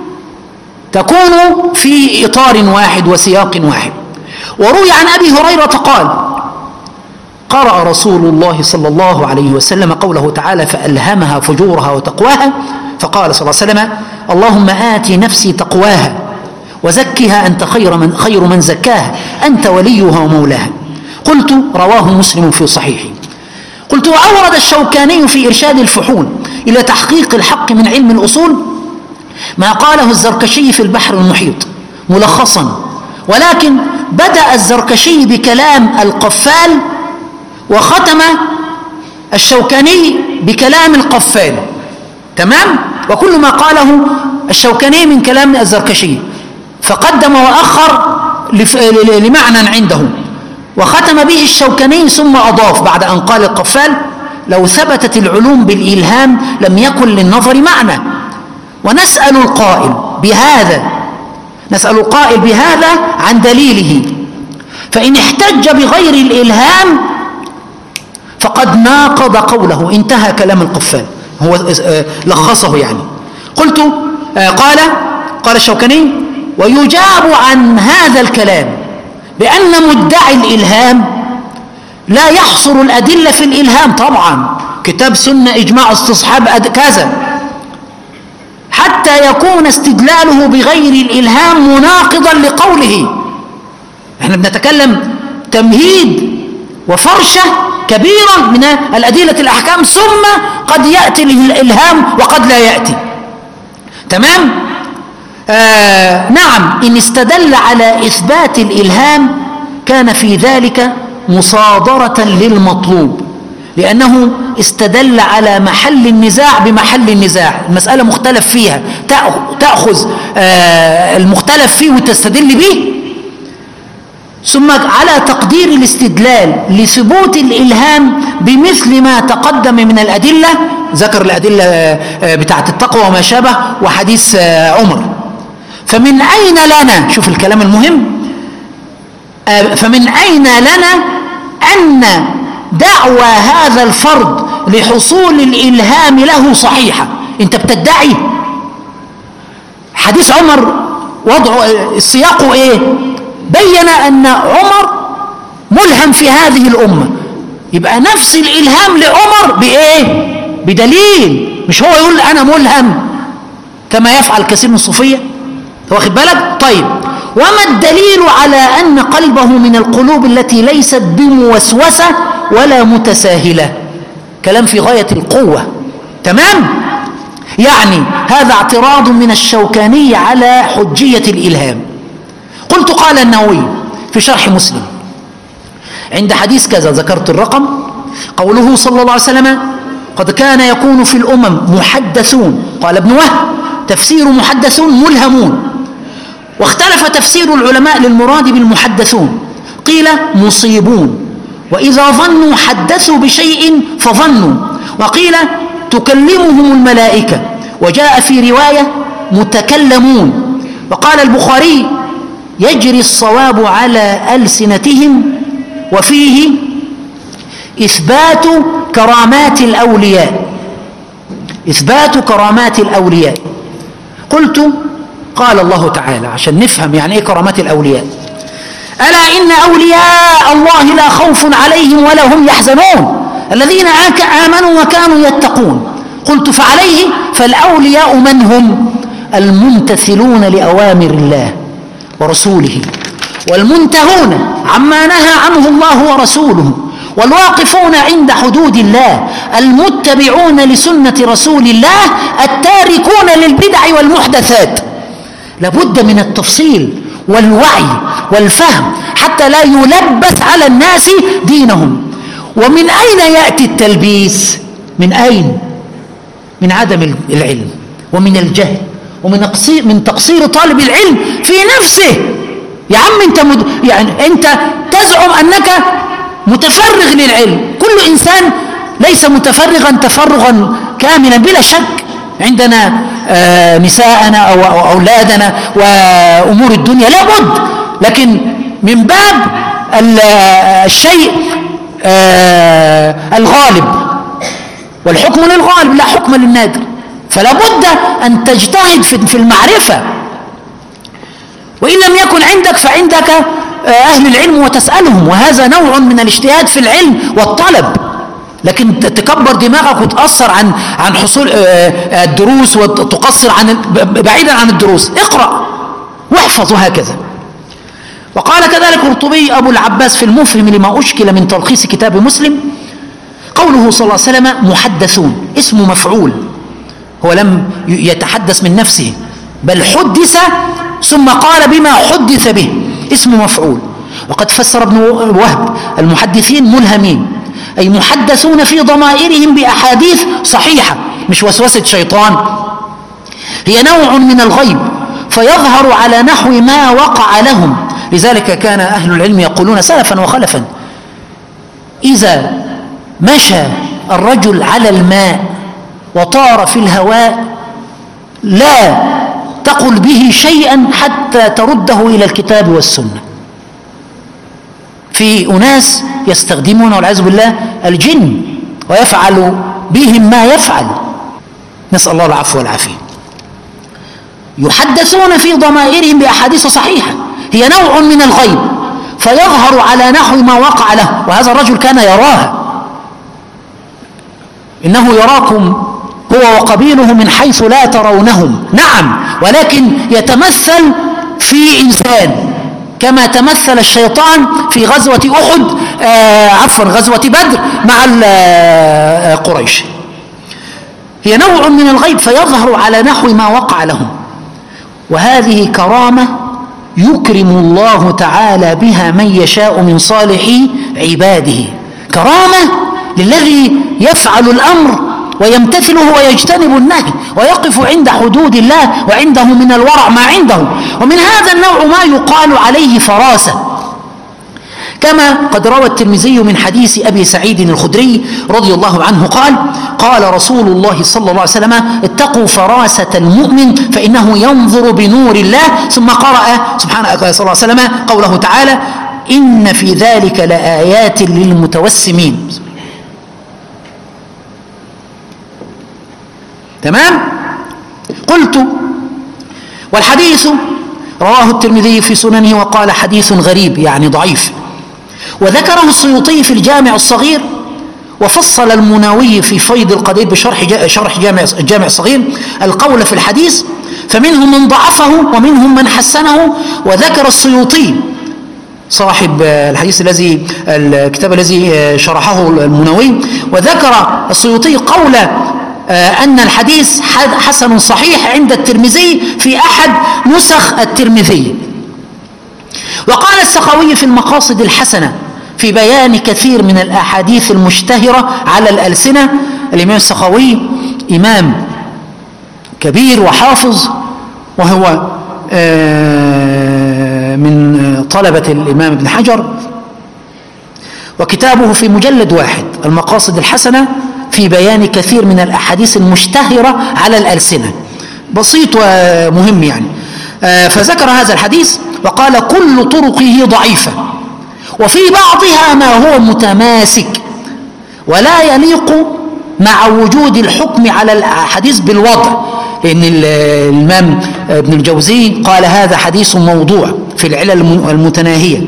تكون في إطار واحد وسياق واحد. وروي عن أبي هريرة قال قرأ رسول الله صلى الله عليه وسلم قوله تعالى فألهمها فجورها وتقواها، فقال صلى الله عليه وسلم اللهم آت نفسي تقواها وزكها أنت خير من, خير من زكاها أنت وليها ومولاها. قلت رواه مسلم في صحيحه. قلت وأورد الشوكاني في إرشاد الفحول إلى تحقيق الحق من علم الأصول ما قاله الزركشي في البحر المحيط ملخصا، ولكن بدأ الزركشي بكلام القفال وختم الشوكاني بكلام القفال. تمام؟ وكل ما قاله الشوكاني من كلام الزركشي، فقدم وأخر لمعنى عنده، وختم به الشوكاني ثم أضاف بعد أن قال القفال لو ثبتت العلوم بالإلهام لم يكن للنظر معنى. ونسأل القائل بهذا نسأل القائل بهذا عن دليله، فإن احتج بغير الإلهام فقد ناقض قوله. انتهى كلام القفال، هو لخصه يعني. قلت قال قال الشوكاني ويجاب عن هذا الكلام بأن مدعي الإلهام لا يحصر الأدلة في الإلهام، طبعا كتاب سنة إجماع استصحاب كذا، حتى يكون استدلاله بغير الإلهام مناقضا لقوله. احنا بنتكلم تمهيد وفرشة كبيرة من الأدلة الأحكام، ثم قد يأتي الإلهام وقد لا يأتي. تمام؟ آه نعم، إن استدل على إثبات الإلهام كان في ذلك مصادرة للمطلوب، لأنه استدل على محل النزاع بمحل النزاع، المسألة مختلف فيها تأخذ المختلف فيه وتستدل به، ثم على تقدير الاستدلال لثبوت الإلهام بمثل ما تقدم من الأدلة، ذكر الأدلة بتاعت التقوى وما شابه وحديث عمر. فمن أين لنا، شوف الكلام المهم، فمن أين لنا أن دعوى هذا الفرد لحصول الإلهام له صحيحة؟ أنت بتدعي حديث عمر وضعه السياق إيه؟ بين أن عمر ملهم في هذه الأمة، يبقى نفس الإلهام لعمر بإيه؟ بدليل، مش هو يقول أنا ملهم كما يفعل كثير من الصوفية، واخد بالك؟ طيب، وما الدليل على أن قلبه من القلوب التي ليست بموسوسة ولا متساهلة؟ كلام في غاية القوة، تمام؟ يعني هذا اعتراض من الشوكاني على حجية الإلهام. قلت قال النووي في شرح مسلم عند حديث كذا، ذكرت الرقم، قوله صلى الله عليه وسلم قد كان يكون في الأمم محدثون، قال ابن وهب تفسير محدثون ملهمون، واختلف تفسير العلماء للمراد بالمحدثون، قيل مصيبون، وإذا ظنوا حدثوا بشيء فظنوا، وقيل تكلمهم الملائكة، وجاء في رواية متكلمون. وقال البخاري يجري الصواب على ألسنتهم، وفيه إثبات كرامات الأولياء، إثبات كرامات الأولياء. قلت قال الله تعالى عشان نفهم يعني إيه كرامات الأولياء: ألا إن أولياء الله لا خوف عليهم ولا هم يحزنون الذين آمنوا وكانوا يتقون. قلت فعليه فالأولياء من هم؟ الممتثلون لأوامر الله ورسوله، والمنتهون عما نهى عنه الله ورسوله، والواقفون عند حدود الله، المتبعون لسنة رسول الله، التاركون للبدع والمحدثات. لابد من التفصيل والوعي والفهم حتى لا يلبس على الناس دينهم. ومن أين يأتي التلبيس؟ من أين؟ من عدم العلم ومن الجهل ومن من تقصير طالب العلم في نفسه. يا عم انت مد... يعني انت تزعم انك متفرغ للعلم، كل انسان ليس متفرغا تفرغا كاملا بلا شك، عندنا آه نساءنا او اولادنا وامور الدنيا لابد، لكن من باب الشيء آه الغالب، والحكم للغالب لا حكم للنادر، فلا بد أن تجتهد في المعرفة، وإن لم يكن عندك فعندك أهل العلم وتسألهم، وهذا نوع من الاجتهاد في العلم والطلب. لكن تكبر دماغك وتقصر عن عن حصول الدروس وتقصر عن بعيدا عن الدروس، اقرأ واحفظ وهكذا. وقال كذلك القرطبي أبو العباس في المفهم لما أشكل من تلخيص كتاب مسلم، قوله صلى الله عليه وسلم محدثون اسم مفعول، هو لم يتحدث من نفسه بل حدث ثم قال بما حدث به، اسم مفعول. وقد فسر ابن وهب المحدثين ملهمين، أي محدثون في ضمائرهم بأحاديث صحيحة مش وسوسة شيطان، هي نوع من الغيب فيظهر على نحو ما وقع لهم. لذلك كان أهل العلم يقولون سلفا وخلفا: إذا مشى الرجل على الماء وطار في الهواء لا تقل به شيئا حتى ترده إلى الكتاب والسنة. في أناس يستخدمون والعياذ بالله الجن ويفعل بهم ما يفعل، نسأل الله العفو والعافية. يحدثون في ضمائرهم بأحاديث صحيحة، هي نوع من الغيب فيظهر على نحو ما وقع له، وهذا الرجل كان يراها، إنه يراكم هو وقبيله من حيث لا ترونهم، نعم، ولكن يتمثل في إنسان كما تمثل الشيطان في غزوة أحد آه عفوا غزوة بدر مع قريش. هي نوع من الغيب فيظهر على نحو ما وقع لهم، وهذه كرامة يكرم الله تعالى بها من يشاء من صالح عباده، كرامة للذي يفعل الأمر ويمتثله ويجتنب النهي ويقف عند حدود الله وعنده من الورع ما عنده. ومن هذا النوع ما يقال عليه فراسة، كما قد روى الترمذي من حديث أبي سعيد الخدري رضي الله عنه قال: قال رسول الله صلى الله عليه وسلم: اتقوا فراسة المؤمن فإنه ينظر بنور الله. ثم قرأ سبحانه صلى الله عليه وسلم قوله تعالى: إن في ذلك لآيات للمتوسمين. تمام؟ قلت: والحديث رواه الترمذي في سننه وقال حديث غريب يعني ضعيف، وذكره السيوطي في الجامع الصغير، وفصل المناوي في فيض القدير بشرح شرح جامع الجامع الصغير القول في الحديث، فمنهم من ضعفه ومنهم من حسنه. وذكر السيوطي صاحب الحديث الذي الكتاب الذي شرحه المناوي، وذكر السيوطي قول أن الحديث حسن صحيح عند الترمذي في أحد نسخ الترمذي. وقال السخاوي في المقاصد الحسنة في بيان كثير من الأحاديث المشتهرة على الألسنة. الإمام السخاوي إمام كبير وحافظ، وهو من طلبة الإمام ابن حجر، وكتابه في مجلد واحد المقاصد الحسنة في بيان كثير من الأحاديث المشتهرة على الألسنة، بسيط ومهم يعني. فذكر هذا الحديث وقال: كل طرقه ضعيفة، وفي بعضها ما هو متماسك، ولا يليق مع وجود الحكم على الحديث بالوضع، لأن الإمام ابن الجوزي قال هذا حديث موضوع في العلل المتناهية.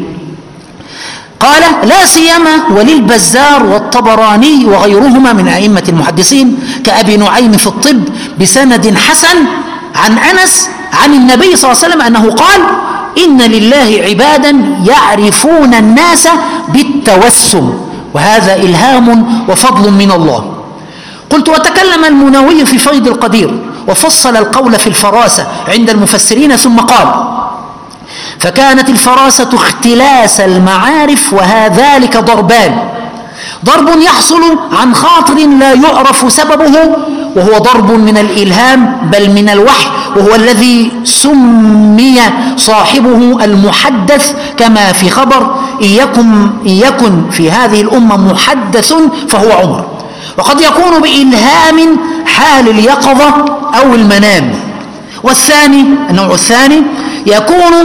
قال: لا سيما وللبزار والطبراني وغيرهما من أئمة المحدثين كأبي نعيم في الطب بسند حسن عن أنس عن النبي صلى الله عليه وسلم أنه قال: إن لله عبادا يعرفون الناس بالتوسم، وهذا إلهام وفضل من الله. قلت: وتكلم المناوي في فيض القدير وفصل القول في الفراسة عند المفسرين، ثم قال: فكانت الفراسة اختلاس المعارف، وهذلك ضربان: ضرب يحصل عن خاطر لا يعرف سببه، وهو ضرب من الإلهام بل من الوحي، وهو الذي سمي صاحبه المحدث، كما في خبر: إن يكن, إن يكن في هذه الأمة محدث فهو عمر. وقد يكون بإلهام حال اليقظة أو المنام. والثاني النوع الثاني يكون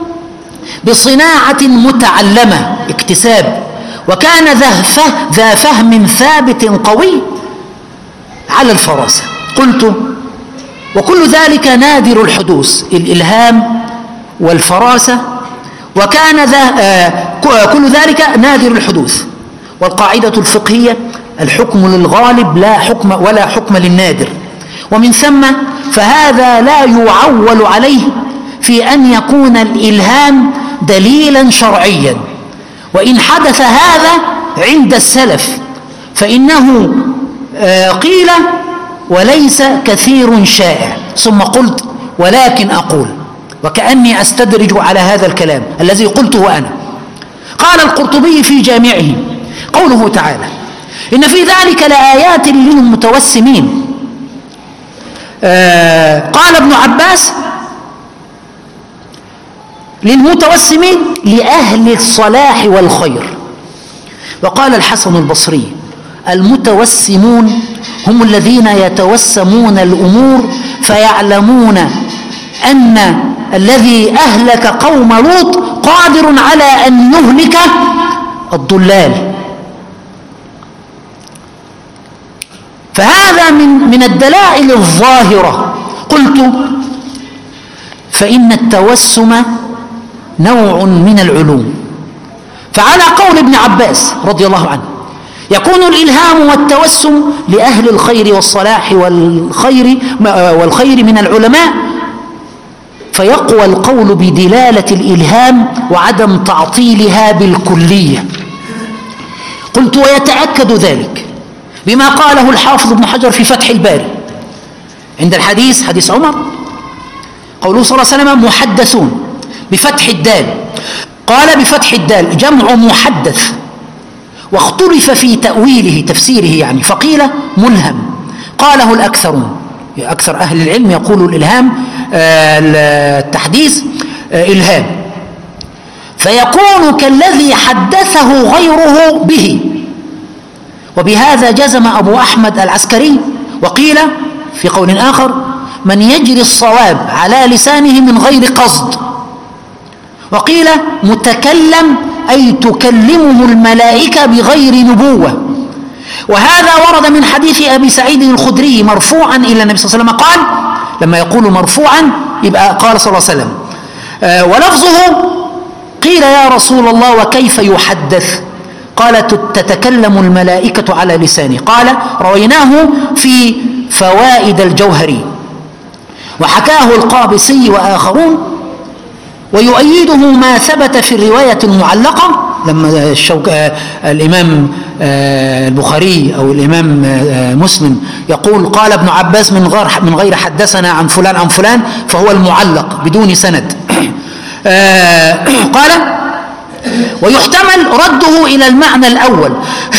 بصناعة متعلمة اكتساب، وكان ذا فهم ثابت قوي على الفراسة. قلت: وكل ذلك نادر الحدوث، الإلهام والفراسة، وكان ذا آه كل ذلك نادر الحدوث. والقاعدة الفقهية: الحكم للغالب لا حكم ولا حكم للنادر. ومن ثم فهذا لا يعول عليه في أن يكون الإلهام دليلا شرعيا، وإن حدث هذا عند السلف فإنه آه قيل وليس كثير شائع. ثم قلت: ولكن أقول، وكأني أستدرج على هذا الكلام الذي قلته أنا. قال القرطبي في جامعه: قوله تعالى: إن في ذلك لآيات للمتوسمين. آه قال ابن عباس: للمتوسمين لأهل الصلاح والخير. وقال الحسن البصري: المتوسمون هم الذين يتوسمون الأمور فيعلمون أن الذي أهلك قوم لوط قادر على أن يهلك الضلال. فهذا من من الدلائل الظاهرة. قلت: فإن التوسم نوع من العلوم، فعلى قول ابن عباس رضي الله عنه يكون الإلهام والتوسم لأهل الخير والصلاح والخير والخير من العلماء، فيقوى القول بدلالة الإلهام وعدم تعطيلها بالكلية. قلت: ويتأكد ذلك بما قاله الحافظ ابن حجر في فتح الباري عند الحديث حديث عمر، قوله صلى الله عليه وسلم: محدثون بفتح الدال. قال بفتح الدال جمع محدث، واختلف في تأويله تفسيره يعني، فقيل ملهم قاله الأكثرون، أكثر أهل العلم يقول الإلهام التحديث إلهام، فيكون كالذي حدثه غيره به. وبهذا جزم أبو أحمد العسكري. وقيل في قول آخر من يجري الصواب على لسانه من غير قصد. وقيل متكلم أي تكلمه الملائكة بغير نبوة. وهذا ورد من حديث أبي سعيد الخدري مرفوعا إلى النبي صلى الله عليه وسلم قال، لما يقول مرفوعا يبقى قال صلى الله عليه وسلم. آه ولفظه قيل يا رسول الله وكيف يحدث؟ قال تتكلم الملائكة على لسانه. قال رويناه في فوائد الجوهري، وحكاه القابسي وآخرون، ويؤيده ما ثبت في الرواية المعلقة لما الشوك آه الإمام آه البخاري أو الإمام آه مسلم يقول قال ابن عباس من غير من غير حدثنا عن فلان عن فلان، فهو المعلق بدون سند. آه قال ويحتمل رده إلى المعنى الأول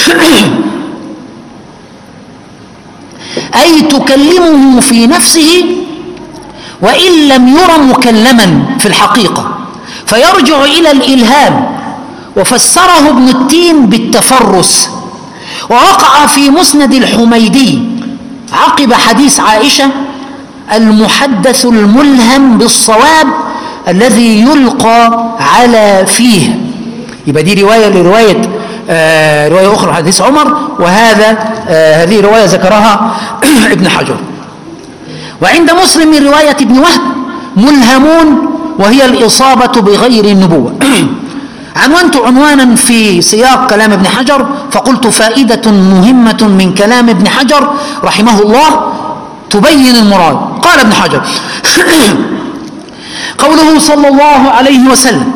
أي تكلمه في نفسه وإن لم ير مكلما في الحقيقة، فيرجع إلى الإلهام. وفسره ابن التين بالتفرس. ووقع في مسند الحميدي عقب حديث عائشة المحدث الملهم بالصواب الذي يلقى على فيه. يبقى دي رواية لرواية آه رواية أخرى حديث عمر، وهذا آه هذه رواية ذكرها ابن حجر. وعند مسلم من رواية ابن وهب ملهمون وهي الإصابة بغير النبوة. عنوانت عنوانا في سياق كلام ابن حجر، فقلت فائدة مهمة من كلام ابن حجر رحمه الله تبين المراد. قال ابن حجر قوله صلى الله عليه وسلم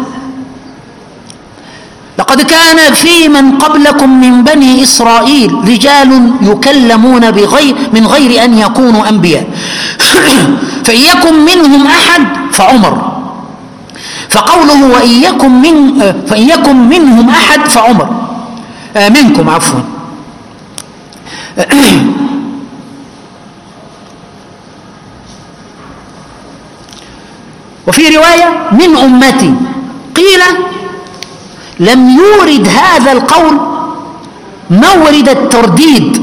لقد كان في من قبلكم من بني إسرائيل رجال يكلمون بغير من غير أن يكونوا أنبياء فإن يكن منهم أحد فعمر. فقوله وإن يكن من فإن يكن منهم أحد فعمر آه منكم عفوا وفي رواية من أمتي. قيل لم يورد هذا القول مورد الترديد،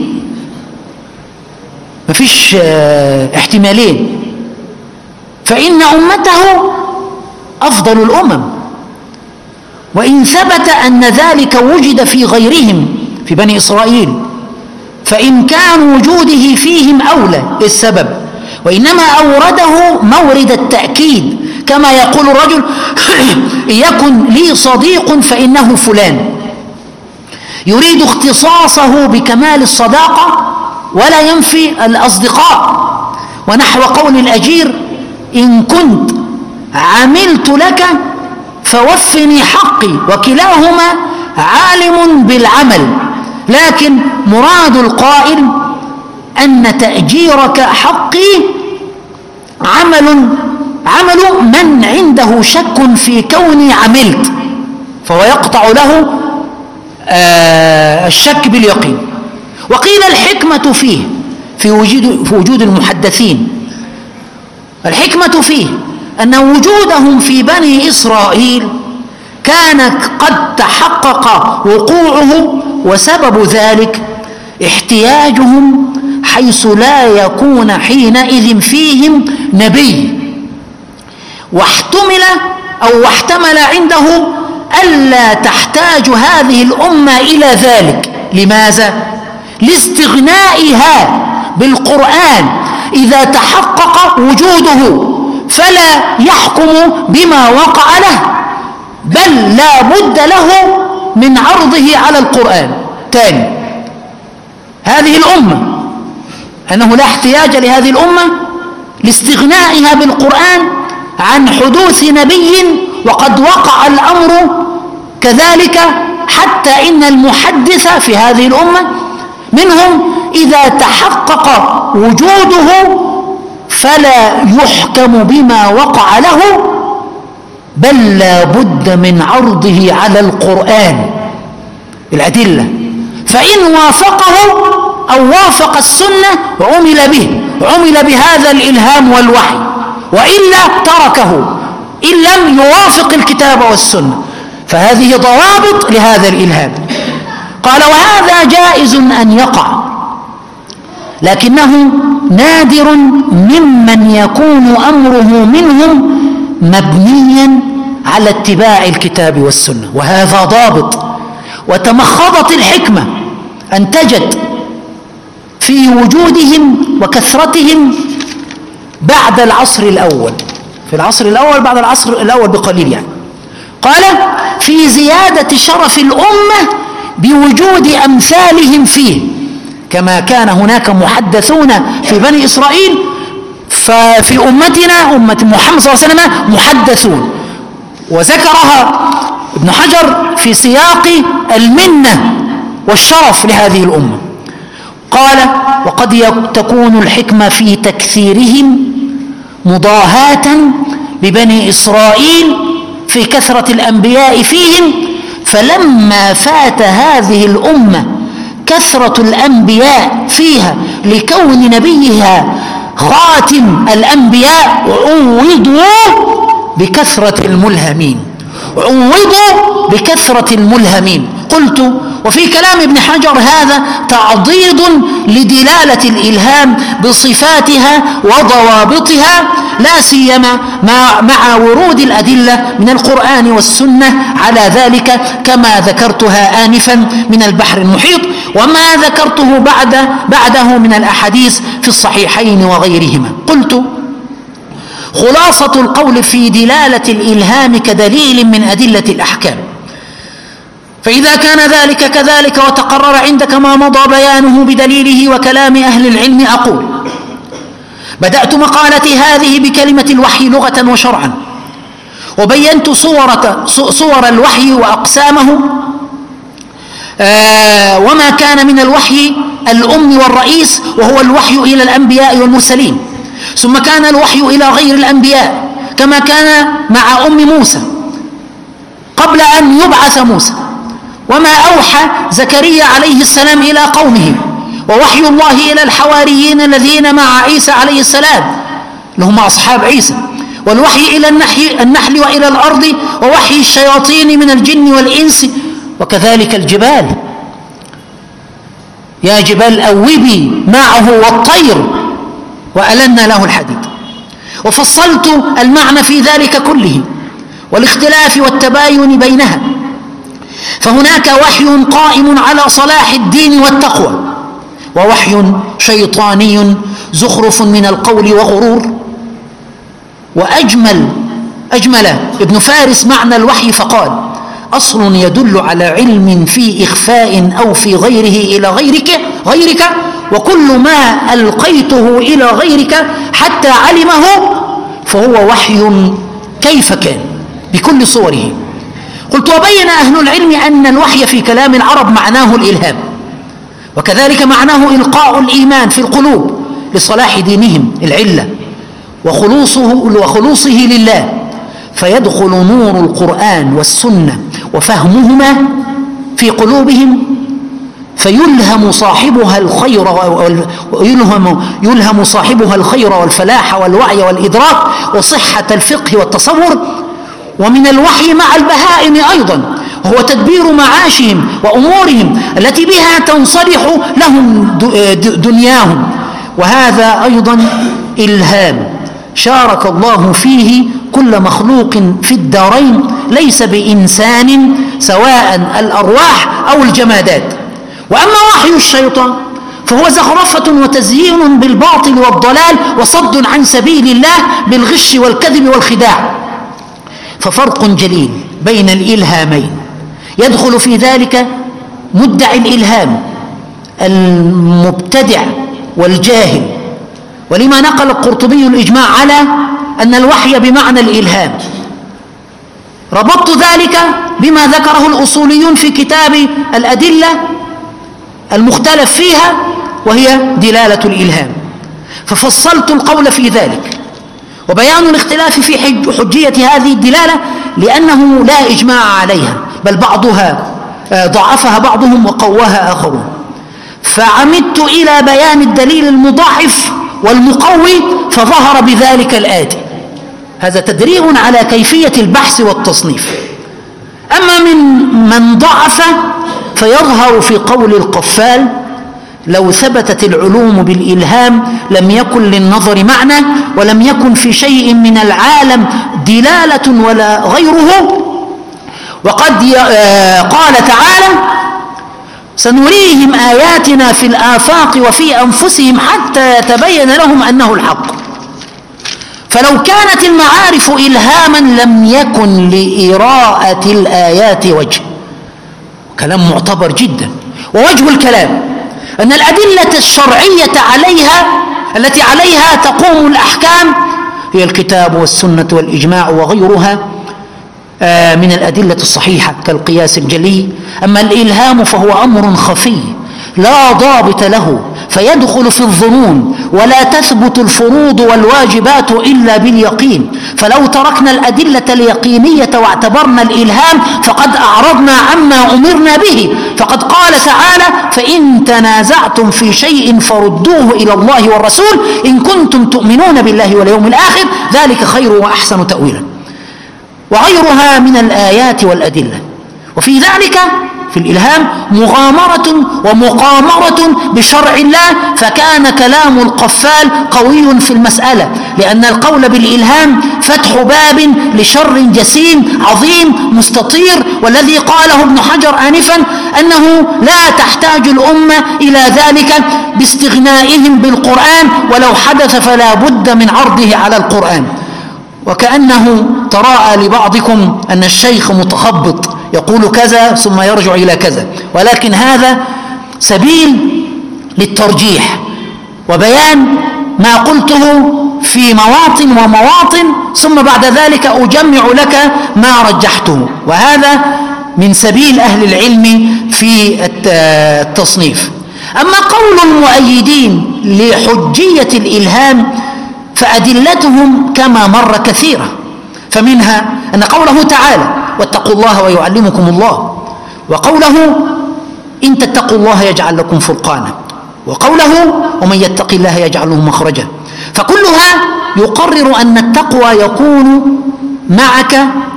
مفيش اه احتمالين، فإن أمته أفضل الأمم، وإن ثبت أن ذلك وجد في غيرهم في بني إسرائيل فإمكان وجوده فيهم أولى السبب، وإنما أورده مورد التأكيد كما يقول الرجل يكن لي صديق فإنه فلان، يريد اختصاصه بكمال الصداقة ولا ينفي الأصدقاء. ونحو قول الأجير إن كنت عملت لك فوفني حقي، وكلاهما عالم بالعمل، لكن مراد القائل أن تأجيرك حقي عمل عمل من عنده شك في كوني عملت، فهو يقطع له آه الشك باليقين. وقيل الحكمة فيه في وجود, في وجود المحدثين، الحكمة فيه أن وجودهم في بني إسرائيل كان قد تحقق وقوعه، وسبب ذلك احتياجهم حيث لا يكون حينئذ فيهم نبي، واحتمل أو واحتمل عنده ألا تحتاج هذه الأمة إلى ذلك. لماذا؟ لاستغنائها بالقرآن إذا تحقق وجوده، فلا يحكم بما وقع له، بل لا بد له من عرضه على القرآن. ثاني هذه الأمة أنه لا احتياج لهذه الأمة لاستغنائها بالقرآن عن حدوث نبي، وقد وقع الأمر كذلك، حتى إن المحدث في هذه الأمة منهم إذا تحقق وجوده فلا يحكم بما وقع له، بل لا بد من عرضه على القرآن الأدلة، فإن وافقه أو وافق السنة عمل به، عمل بهذا الإلهام والوحي، وإلا تركه إن لم يوافق الكتاب والسنة. فهذه ضوابط لهذا الإلهام. قال وهذا جائز أن يقع، لكنه نادر ممن يكون أمره منهم مبنيا على اتباع الكتاب والسنة، وهذا ضابط. وتمخضت الحكمة أن تجد في وجودهم وكثرتهم بعد العصر الأول، في العصر الأول بعد العصر الأول بقليل يعني. قال في زيادة شرف الأمة بوجود أمثالهم فيه، كما كان هناك محدثون في بني إسرائيل، ففي أمتنا أمة محمد صلى الله عليه وسلم محدثون. وذكرها ابن حجر في سياق المنة والشرف لهذه الأمة. قال وقد تكون الحكمة في تكثيرهم مضاهاة ببني إسرائيل في كثرة الأنبياء فيهم، فلما فات هذه الأمة كثرة الأنبياء فيها لكون نبيها خاتم الأنبياء، عوضوا بكثرة الملهمين، عوضوا بكثرة الملهمين. قلت وفي كلام ابن حجر هذا تعضيد لدلالة الإلهام بصفاتها وضوابطها، لا سيما مع ورود الأدلة من القرآن والسنة على ذلك، كما ذكرتها آنفا من البحر المحيط، وما ذكرته بعد بعده من الأحاديث في الصحيحين وغيرهما. قلت خلاصة القول في دلالة الإلهام كدليل من أدلة الأحكام. فإذا كان ذلك كذلك وتقرر عندك ما مضى بيانه بدليله وكلام أهل العلم، أقول بدأت مقالتي هذه بكلمة الوحي لغة وشرعا، وبينت صورة صور الوحي وأقسامه، آه وما كان من الوحي الأم والرئيس وهو الوحي إلى الأنبياء والمرسلين، ثم كان الوحي إلى غير الأنبياء كما كان مع أم موسى قبل أن يبعث موسى، وما أوحى زكريا عليه السلام إلى قومه، ووحي الله إلى الحواريين الذين مع عيسى عليه السلام لهم أصحاب عيسى، والوحي إلى النحل وإلى الأرض، ووحي الشياطين من الجن والإنس، وكذلك الجبال، يا جبال أوبي معه والطير وألنا له الحديد. وفصلت المعنى في ذلك كله والاختلاف والتباين بينها. فهناك وحي قائم على صلاح الدين والتقوى، ووحي شيطاني زخرف من القول وغرور. وأجمل أجمل ابن فارس معنى الوحي فقال أصل يدل على علم في إخفاء أو في غيره إلى غيرك غيرك وكل ما ألقيته إلى غيرك حتى علمه فهو وحي كيف كان بكل صوره. قلت وبين أهل العلم أن الوحي في كلام العرب معناه الإلهام، وكذلك معناه إلقاء الإيمان في القلوب لصلاح دينهم العلة وخلوصه, وخلوصه لله، فيدخل نور القرآن والسنة وفهمهما في قلوبهم فيلهم صاحبها الخير ويلهم يلهم صاحبها الخير والفلاح والوعي والإدراك وصحة الفقه والتصور. ومن الوحي مع البهائم أيضا هو تدبير معاشهم وأمورهم التي بها تنصلح لهم دنياهم، وهذا أيضا إلهام شارك الله فيه كل مخلوق في الدارين، ليس بإنسان سواء الأرواح أو الجمادات. وأما وحي الشيطان فهو زخرفة وتزيين بالباطل والضلال وصد عن سبيل الله بالغش والكذب والخداع. ففرق جليل بين الإلهامين، يدخل في ذلك مدعي الإلهام المبتدع والجاهل، ولما نقل القرطبي الإجماع على أن الوحي بمعنى الإلهام. ربطت ذلك بما ذكره الأصوليون في كتاب الأدلة المختلف فيها وهي دلالة الإلهام، ففصلت القول في ذلك. وبيان الاختلاف في حجية هذه الدلالة لأنه لا إجماع عليها، بل بعضها ضعفها بعضهم وقواها آخرون. فعمدت إلى بيان الدليل المضاعف والمقوي فظهر بذلك الآتي. هذا تدريب على كيفية البحث والتصنيف. أما من من ضعف فيظهر في قول القفال: لو ثبتت العلوم بالإلهام لم يكن للنظر معنى، ولم يكن في شيء من العالم دلالة ولا غيره. وقد قال تعالى: سنريهم آياتنا في الآفاق وفي أنفسهم حتى يتبين لهم أنه الحق. فلو كانت المعارف إلهاما لم يكن لإراءة الآيات وجه. كلام معتبر جدا. ووجه الكلام أن الأدلة الشرعية عليها التي عليها تقوم الأحكام هي الكتاب والسنة والإجماع وغيرها من الأدلة الصحيحة كالقياس الجلي. أما الإلهام فهو أمر خفي لا ضابط له، فيدخل في الظنون، ولا تثبت الفروض والواجبات إلا باليقين. فلو تركنا الأدلة اليقينية واعتبرنا الإلهام فقد أعرضنا عما أمرنا به. فقد قال تعالى: فإن تنازعتم في شيء فردوه إلى الله والرسول إن كنتم تؤمنون بالله واليوم الآخر ذلك خير وأحسن تأويلا. وغيرها من الآيات والأدلة. وفي ذلك في الإلهام مغامرة ومقامرة بشرع الله. فكان كلام القفال قوي في المسألة، لأن القول بالإلهام فتح باب لشر جسيم عظيم مستطير. والذي قاله ابن حجر آنفا أنه لا تحتاج الأمة إلى ذلك باستغنائهم بالقرآن، ولو حدث فلا بد من عرضه على القرآن. وكأنه تراءى لبعضكم أن الشيخ متخبط يقول كذا ثم يرجع إلى كذا، ولكن هذا سبيل للترجيح وبيان ما قلته في مواطن ومواطن، ثم بعد ذلك أجمع لك ما رجحته. وهذا من سبيل أهل العلم في التصنيف. أما قول المؤيدين لحجية الإلهام فأدلتهم كما مر كثيرة. فمنها أن قوله تعالى: واتقوا الله ويعلمكم الله، وقوله: إن تتقوا الله يجعل لكم فرقانا، وقوله: ومن يتق الله يجعل له مخرجا. فكلها يقرر أن التقوى يكون معك،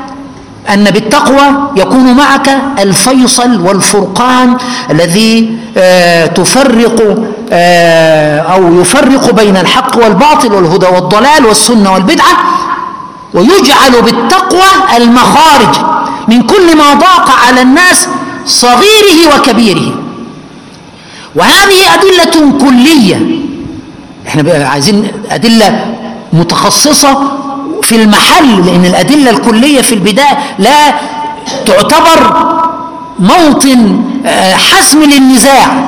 أن بالتقوى يكون معك الفيصل والفرقان الذي آه تفرق آه أو يفرق بين الحق والباطل والهدى والضلال والسنة والبدعة. ويجعل بالتقوى المخارج من كل ما ضاق على الناس صغيره وكبيره. وهذه أدلة كلية. احنا عايزين أدلة متخصصة في المحل، لأن الأدلة الكلية في البداية لا تعتبر موطن حسم للنزاع،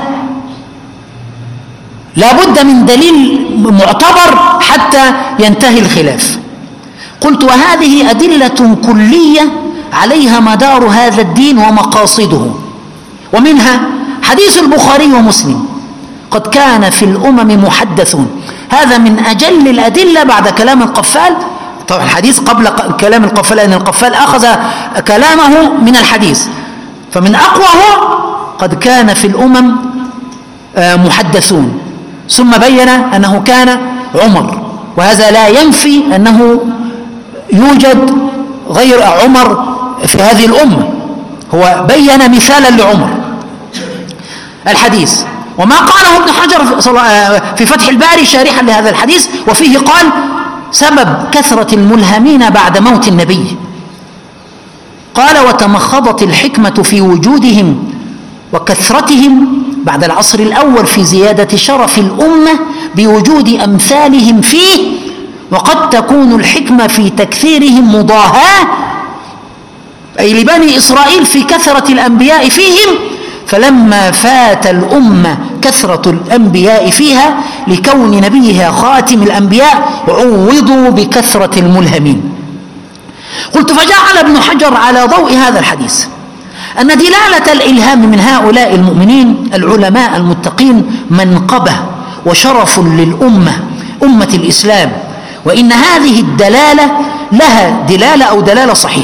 لا بد من دليل معتبر حتى ينتهي الخلاف. قلت: وهذه أدلة كلية عليها مدار هذا الدين ومقاصده. ومنها حديث البخاري ومسلم: قد كان في الأمم محدثون. هذا من أجل الأدلة بعد كلام القفال. طبعا الحديث قبل كلام القفال، لأن القفال أخذ كلامه من الحديث. فمن أقواه: قد كان في الأمم محدثون. ثم بين أنه كان عمر، وهذا لا ينفي أنه يوجد غير عمر في هذه الأمة. هو بين مثالا لعمر. الحديث وما قاله ابن حجر في فتح الباري شارحا لهذا الحديث، وفيه قال: سبب كثرة الملهمين بعد موت النبي، قال: وتمخضت الحكمة في وجودهم وكثرتهم بعد العصر الأول في زيادة شرف الأمة بوجود أمثالهم فيه، وقد تكون الحكمة في تكثيرهم مضاهاة أي لبني إسرائيل في كثرة الأنبياء فيهم. فلما فات الأمة كثرة الأنبياء فيها لكون نبيها خاتم الأنبياء عوضوا بكثرة الملهمين. قلت: فجعل ابن حجر على ضوء هذا الحديث أن دلالة الإلهام من هؤلاء المؤمنين العلماء المتقين منقبة وشرف للأمة أمة الإسلام، وإن هذه الدلالة لها دلالة أو دلالة صحيحة،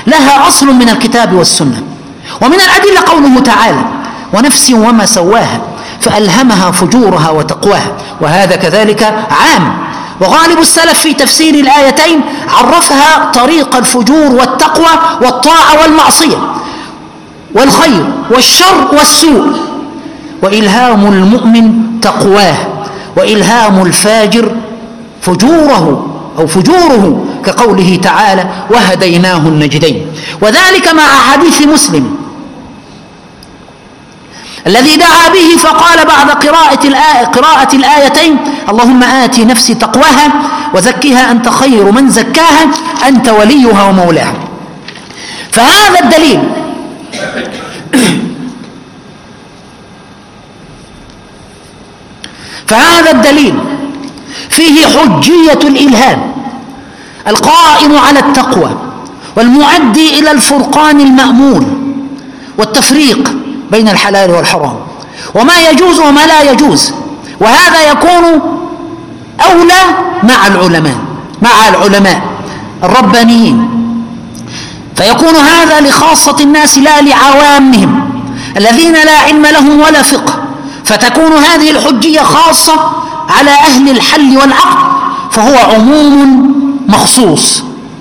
لها أصل من الكتاب والسنة. ومن الأدلة قوله تعالى: ونفس وما سواها فألهمها فجورها وتقواها، وهذا كذلك عام. وغالب السلف في تفسير الآيتين عرفها طريق الفجور والتقوى والطاعة والمعصية والخير والشر والسوء، وإلهام المؤمن تقواه، وإلهام الفاجر فجوره أو فجوره، كقوله تعالى: وهديناه النجدين. وذلك مع حديث مسلم الذي دعا به فقال بعد قراءة الآية قراءة الآيتين: اللهم آت نفسي تقواها وزكها أنت خير من زكاها أنت وليها ومولاها. فهذا الدليل فهذا الدليل فيه حجية الإلهام القائم على التقوى والمؤدي إلى الفرقان المأمول والتفريق بين الحلال والحرام وما يجوز وما لا يجوز. وهذا يكون أولى مع العلماء مع العلماء الربانيين، فيكون هذا لخاصة الناس لا لعوامهم الذين لا علم لهم ولا فقه، فتكون هذه الحجية خاصة على أهل الحل والعقد، فهو عموم مخصوص،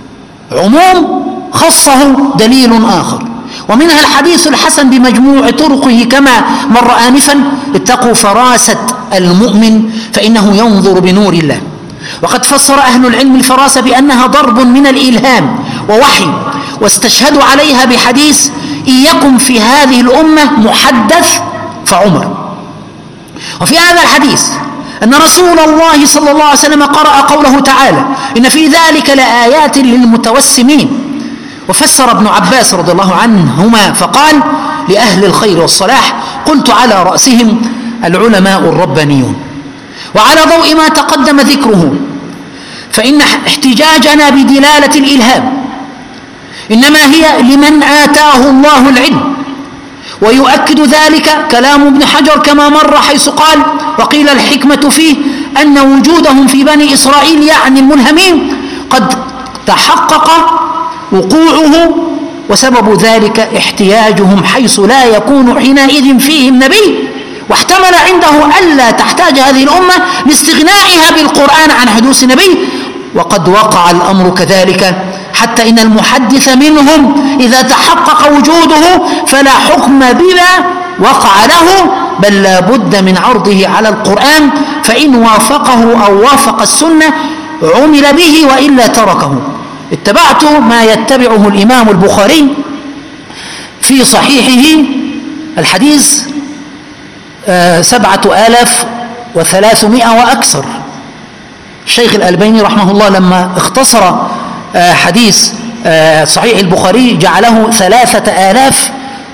عموم خصه دليل آخر. ومنها الحديث الحسن بمجموع طرقه كما مر آنفا: اتقوا فراسة المؤمن فإنه ينظر بنور الله. وقد فسر أهل العلم الفراسة بأنها ضرب من الإلهام ووحي، واستشهدوا عليها بحديث: إن يكن في هذه الأمة محدث فعمر. وفي هذا الحديث أن رسول الله صلى الله عليه وسلم قرأ قوله تعالى: إن في ذلك لآيات للمتوسمين. وفسر ابن عباس رضي الله عنهما فقال: لأهل الخير والصلاح، قلت على رأسهم العلماء الربانيون. وعلى ضوء ما تقدم ذكره، فإن احتجاجنا بدلالة الإلهام إنما هي لمن آتاه الله العلم، ويؤكد ذلك كلام ابن حجر كما مر، حيث قال: وقيل الحكمة فيه أن وجودهم في بني إسرائيل يعني الملهمين قد تحقق وقوعه، وسبب ذلك احتياجهم حيث لا يكون حينئذ فيهم نبي، واحتمل عنده ألا تحتاج هذه الأمة لاستغنائها بالقرآن عن حدوث نبي. وقد وقع الأمر كذلك، حتى إن المحدث منهم إذا تحقق وجوده فلا حكم بما وقع له، بل لا بد من عرضه على القرآن، فإن وافقه أو وافق السنة عمل به، وإلا تركه. اتبعت ما يتبعه الإمام البخاري في صحيحه، الحديث آه سبعة آلاف وثلاثمائة وأكثر. الشيخ الألباني رحمه الله لما اختصر آه حديث آه صحيح البخاري جعله ثلاثة آلاف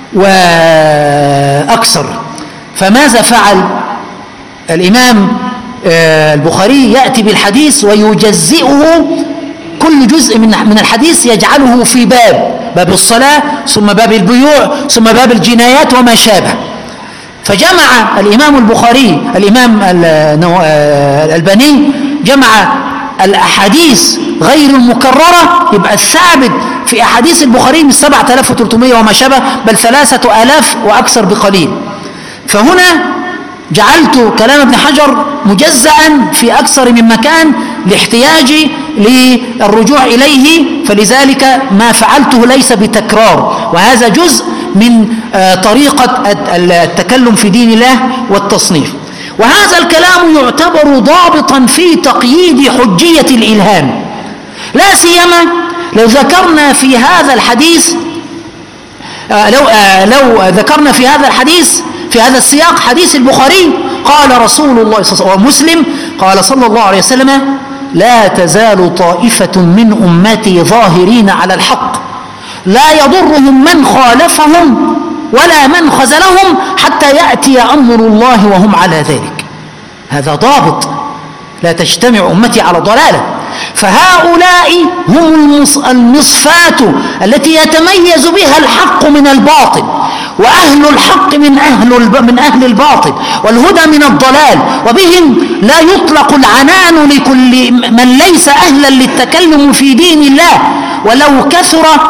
وأكثر. فماذا فعل الإمام آه البخاري؟ يأتي بالحديث ويجزئه، كل جزء من من الحديث يجعله في باب باب الصلاة، ثم باب البيوع، ثم باب الجنايات وما شابه. فجمع الإمام البخاري الإمام الألباني جمع الأحاديث غير المكررة، يبقى الثابت في أحاديث البخاري من سبعة آلاف وثلاثمائة وما شابه، بل ثلاثة آلاف وأكثر بقليل. فهنا جعلت كلام ابن حجر مجزأ في أكثر من مكان لاحتياجي للرجوع إليه، فلذلك ما فعلته ليس بتكرار، وهذا جزء من طريقة التكلم في دين الله والتصنيف. وهذا الكلام يعتبر ضابطا في تقييد حجية الإلهام، لا سيما لو ذكرنا في هذا الحديث لو لو ذكرنا في هذا الحديث في هذا السياق حديث البخاري: قال رسول الله صلى الله عليه وسلم، ومسلم قال صلى الله عليه وسلم: لا تزال طائفة من أمتي ظاهرين على الحق لا يضرهم من خالفهم ولا من خذلهم حتى يأتي أمر الله وهم على ذلك. هذا ضابط، لا تجتمع أمتي على ضلالة. فهؤلاء هم المصفات التي يتميز بها الحق من الباطل، وأهل الحق من أهل من أهل الباطل، والهدى من الضلال، وبهم لا يطلق العنان لكل من ليس أهلا للتكلم في دين الله ولو كثر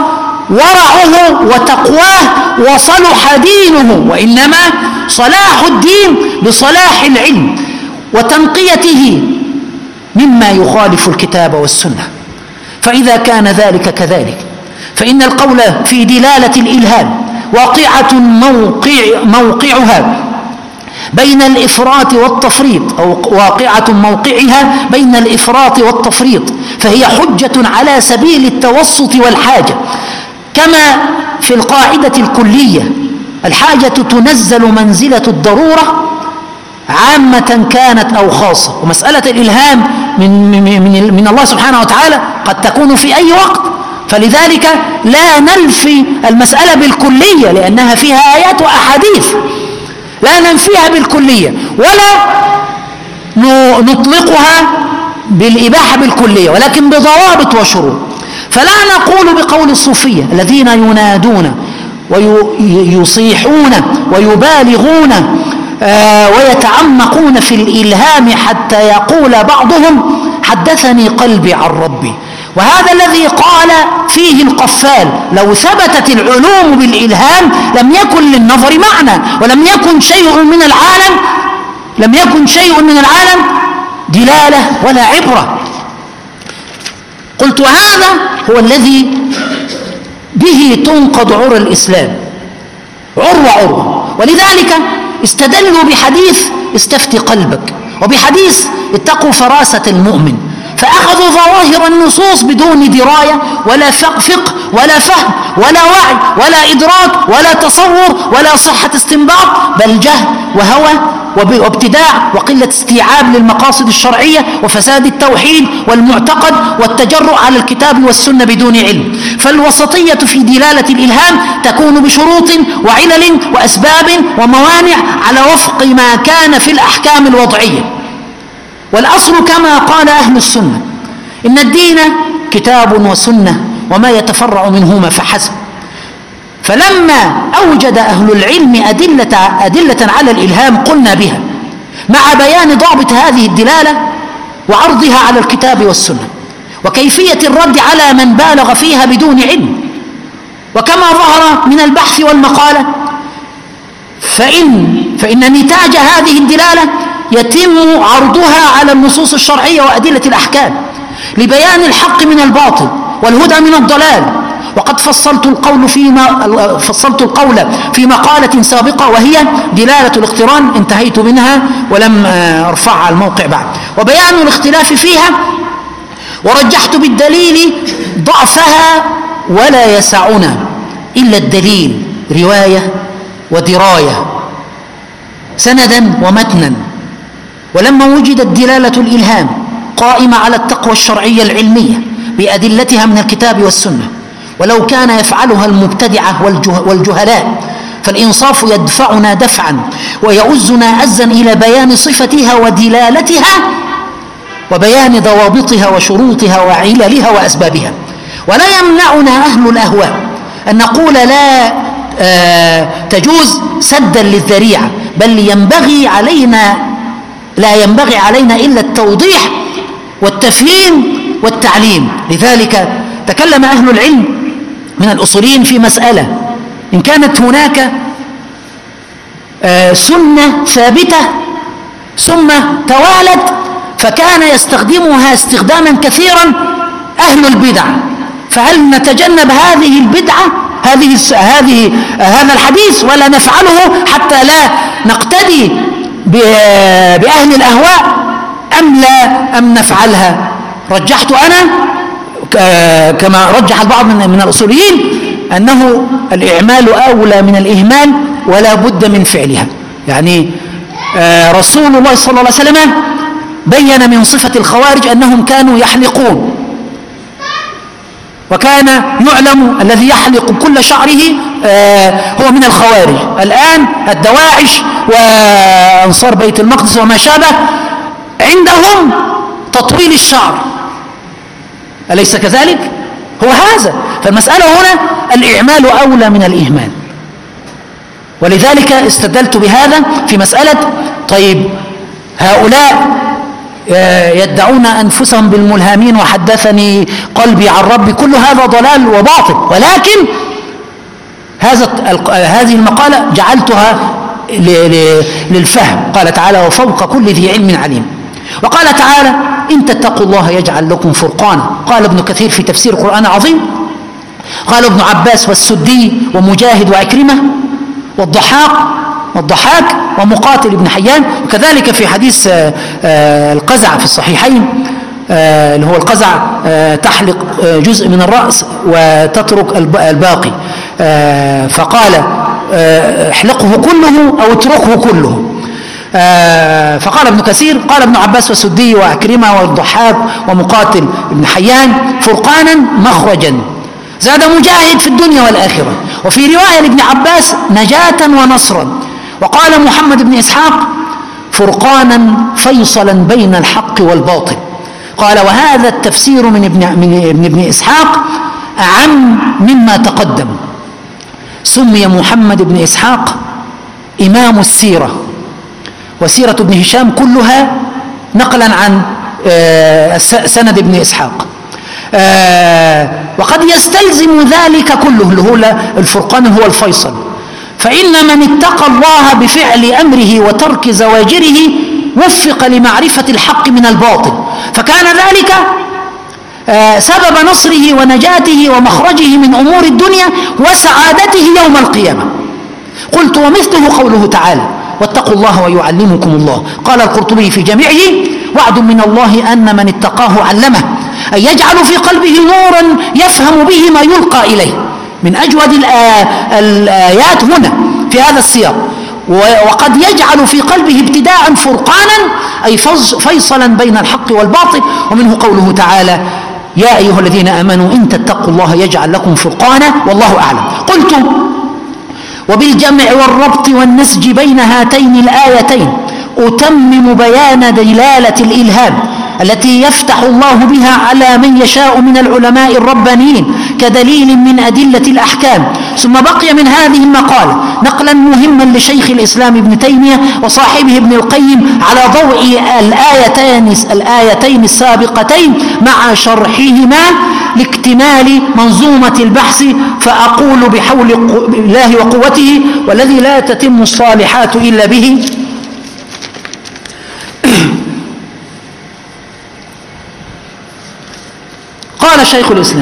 ورعه وتقواه وصلح دينه، وإنما صلاح الدين بصلاح العلم وتنقيته مما يخالف الكتاب والسنة. فإذا كان ذلك كذلك فإن القول في دلالة الإلهام واقعة موقع موقعها بين الإفراط والتفريط، أو واقعة موقعها بين الإفراط والتفريط، فهي حجة على سبيل التوسط والحاجة، كما في القاعدة الكلية: الحاجة تنزل منزلة الضرورة عامة كانت أو خاصة. ومسألة الإلهام من, من, من الله سبحانه وتعالى قد تكون في أي وقت، فلذلك لا ننفي المسألة بالكلية لأنها فيها آيات وأحاديث، لا ننفيها بالكلية ولا نطلقها بالإباحة بالكلية، ولكن بضوابط وشروط. فلا نقول بقول الصوفية الذين ينادون ويصيحون ويبالغون آه ويتعمقون في الإلهام حتى يقول بعضهم: حدثني قلبي عن ربي. وهذا الذي قال فيه القفال: لو ثبتت العلوم بالإلهام لم يكن للنظر معنى، ولم يكن شيء من العالم لم يكن شيء من العالم دلالة ولا عبرة. قلت: وهذا هو الذي به تنقض عرى الإسلام عروة عروة. ولذلك استدلوا بحديث استفتي قلبك، وبحديث اتقوا فراسة المؤمن، فأخذوا ظواهر النصوص بدون دراية ولا فقه ولا فهم ولا وعي ولا إدراك ولا تصور ولا صحة استنباط، بل جهل وهوى وابتداع وقلة استيعاب للمقاصد الشرعية وفساد التوحيد والمعتقد والتجرؤ على الكتاب والسنة بدون علم. فالوسطية في دلالة الإلهام تكون بشروط وعلل وأسباب وموانع على وفق ما كان في الأحكام الوضعية. والأصل كما قال أهل السنة: إن الدين كتاب وسنة وما يتفرع منهما فحسب. فلما أوجد أهل العلم أدلة, أدلة على الإلهام قلنا بها، مع بيان ضابط هذه الدلالة وعرضها على الكتاب والسنة وكيفية الرد على من بالغ فيها بدون علم. وكما ظهر من البحث والمقالة فإن, فإن نتاج هذه الدلالة يتم عرضها على النصوص الشرعية وأدلة الأحكام لبيان الحق من الباطل والهدى من الضلال. وقد فصلت القول فيما فصلت القول في مقالة سابقة وهي دلالة الاقتران، انتهيت منها ولم ارفعها على الموقع بعد، وبيان الاختلاف فيها، ورجحت بالدليل ضعفها ولا يسعنا إلا الدليل رواية ودراية سندا ومتنا. ولما وجدت دلالة الإلهام قائمة على التقوى الشرعية العلمية بأدلتها من الكتاب والسنة، ولو كان يفعلها المبتدعة والجهلاء، فالإنصاف يدفعنا دفعا ويؤزنا أزا إلى بيان صفتها ودلالتها وبيان ضوابطها وشروطها وعللها وأسبابها. ولا يمنعنا أهل الأهواء أن نقول لا آه تجوز سدا للذريعة، بل ينبغي علينا لا ينبغي علينا إلا التوضيح والتفهيم والتعليم. لذلك تكلم أهل العلم من الأصوليين في مسألة: إن كانت هناك آه سنة ثابتة ثم توالت فكان يستخدمها استخداما كثيرا أهل البدع، فهل نتجنب هذه البدعة هذه هذه هذا الحديث ولا نفعله حتى لا نقتدي بأهل الأهواء أم لا أم نفعلها؟ رجحت أنا كما رجح البعض من من الأصوليين أنه الإعمال أولى من الإهمال ولا بد من فعلها. يعني رسول الله صلى الله عليه وسلم بين من صفة الخوارج أنهم كانوا يحلقون، وكان يعلم الذي يحلق كل شعره هو من الخوارج. الآن الدواعش وأنصار بيت المقدس وما شابه عندهم تطويل الشعر، أليس كذلك؟ هو هذا. فالمسألة هنا الإعمال أولى من الإهمال، ولذلك استدلت بهذا في مسألة: طيب هؤلاء يدعون أنفسهم بالملهمين وحدثني قلبي عن ربي، كل هذا ضلال وباطل. ولكن هذا هذه المقالة جعلتها للفهم. قال تعالى: وفوق كل ذي علم عليم. وقال تعالى: إن تتقوا الله يجعل لكم فرقانا. قال ابن كثير في تفسير القرآن العظيم، قال ابن عباس والسدي ومجاهد وعكرمة والضحاك والضحاك ومقاتل ابن حيان. وكذلك في حديث القزع في الصحيحين، اللي هو القزع تحلق جزء من الرأس وتترك الباقي، فقال احلقه كله أو اتركه كله. فقال ابن كثير: قال ابن عباس والسدي وعكرمة والضحاك ومقاتل ابن حيان فرقانا مخرجا. زاد مجاهد في الدنيا والآخرة. وفي رواية لابن عباس: نجاة ونصرا. وقال محمد بن إسحاق: فرقانا فيصلا بين الحق والباطل. قال: وهذا التفسير من ابن, من ابن إسحاق أعم مما تقدم. سمي محمد بن إسحاق إمام السيرة، وسيرة ابن هشام كلها نقلا عن سند ابن إسحاق. وقد يستلزم ذلك كله اللي هو الفرقان هو الفيصل، فإن من اتقى الله بفعل أمره وترك زواجره وفق لمعرفة الحق من الباطل، فكان ذلك سبب نصره ونجاته ومخرجه من أمور الدنيا وسعادته يوم القيامة. قلت: ومثله قوله تعالى: واتقوا الله ويعلمكم الله. قال القرطبي في جامعه: وعد من الله أن من اتقاه علمه، أن يجعل في قلبه نورا يفهم به ما يلقى إليه. من أجود الآيات هنا في هذا السياق. وقد يجعل في قلبه ابتداء فرقانا، أي فيصلا بين الحق والباطل. ومنه قوله تعالى: يا أيها الذين آمنوا إن تتقوا الله يجعل لكم فرقانا والله أعلم. قلت: وبالجمع والربط والنسج بين هاتين الآيتين أتمم بيان دلالة الإلهام التي يفتح الله بها على من يشاء من العلماء الربانيين كدليل من أدلة الأحكام. ثم بقي من هذه المقالة نقلا مهما لشيخ الإسلام ابن تيمية وصاحبه ابن القيم على ضوء الآيتين, الآيتين السابقتين مع شرحهما لاكتمال منظومة البحث. فأقول بحول الله وقوته والذي لا تتم الصالحات إلا به: قال شيخ الإسلام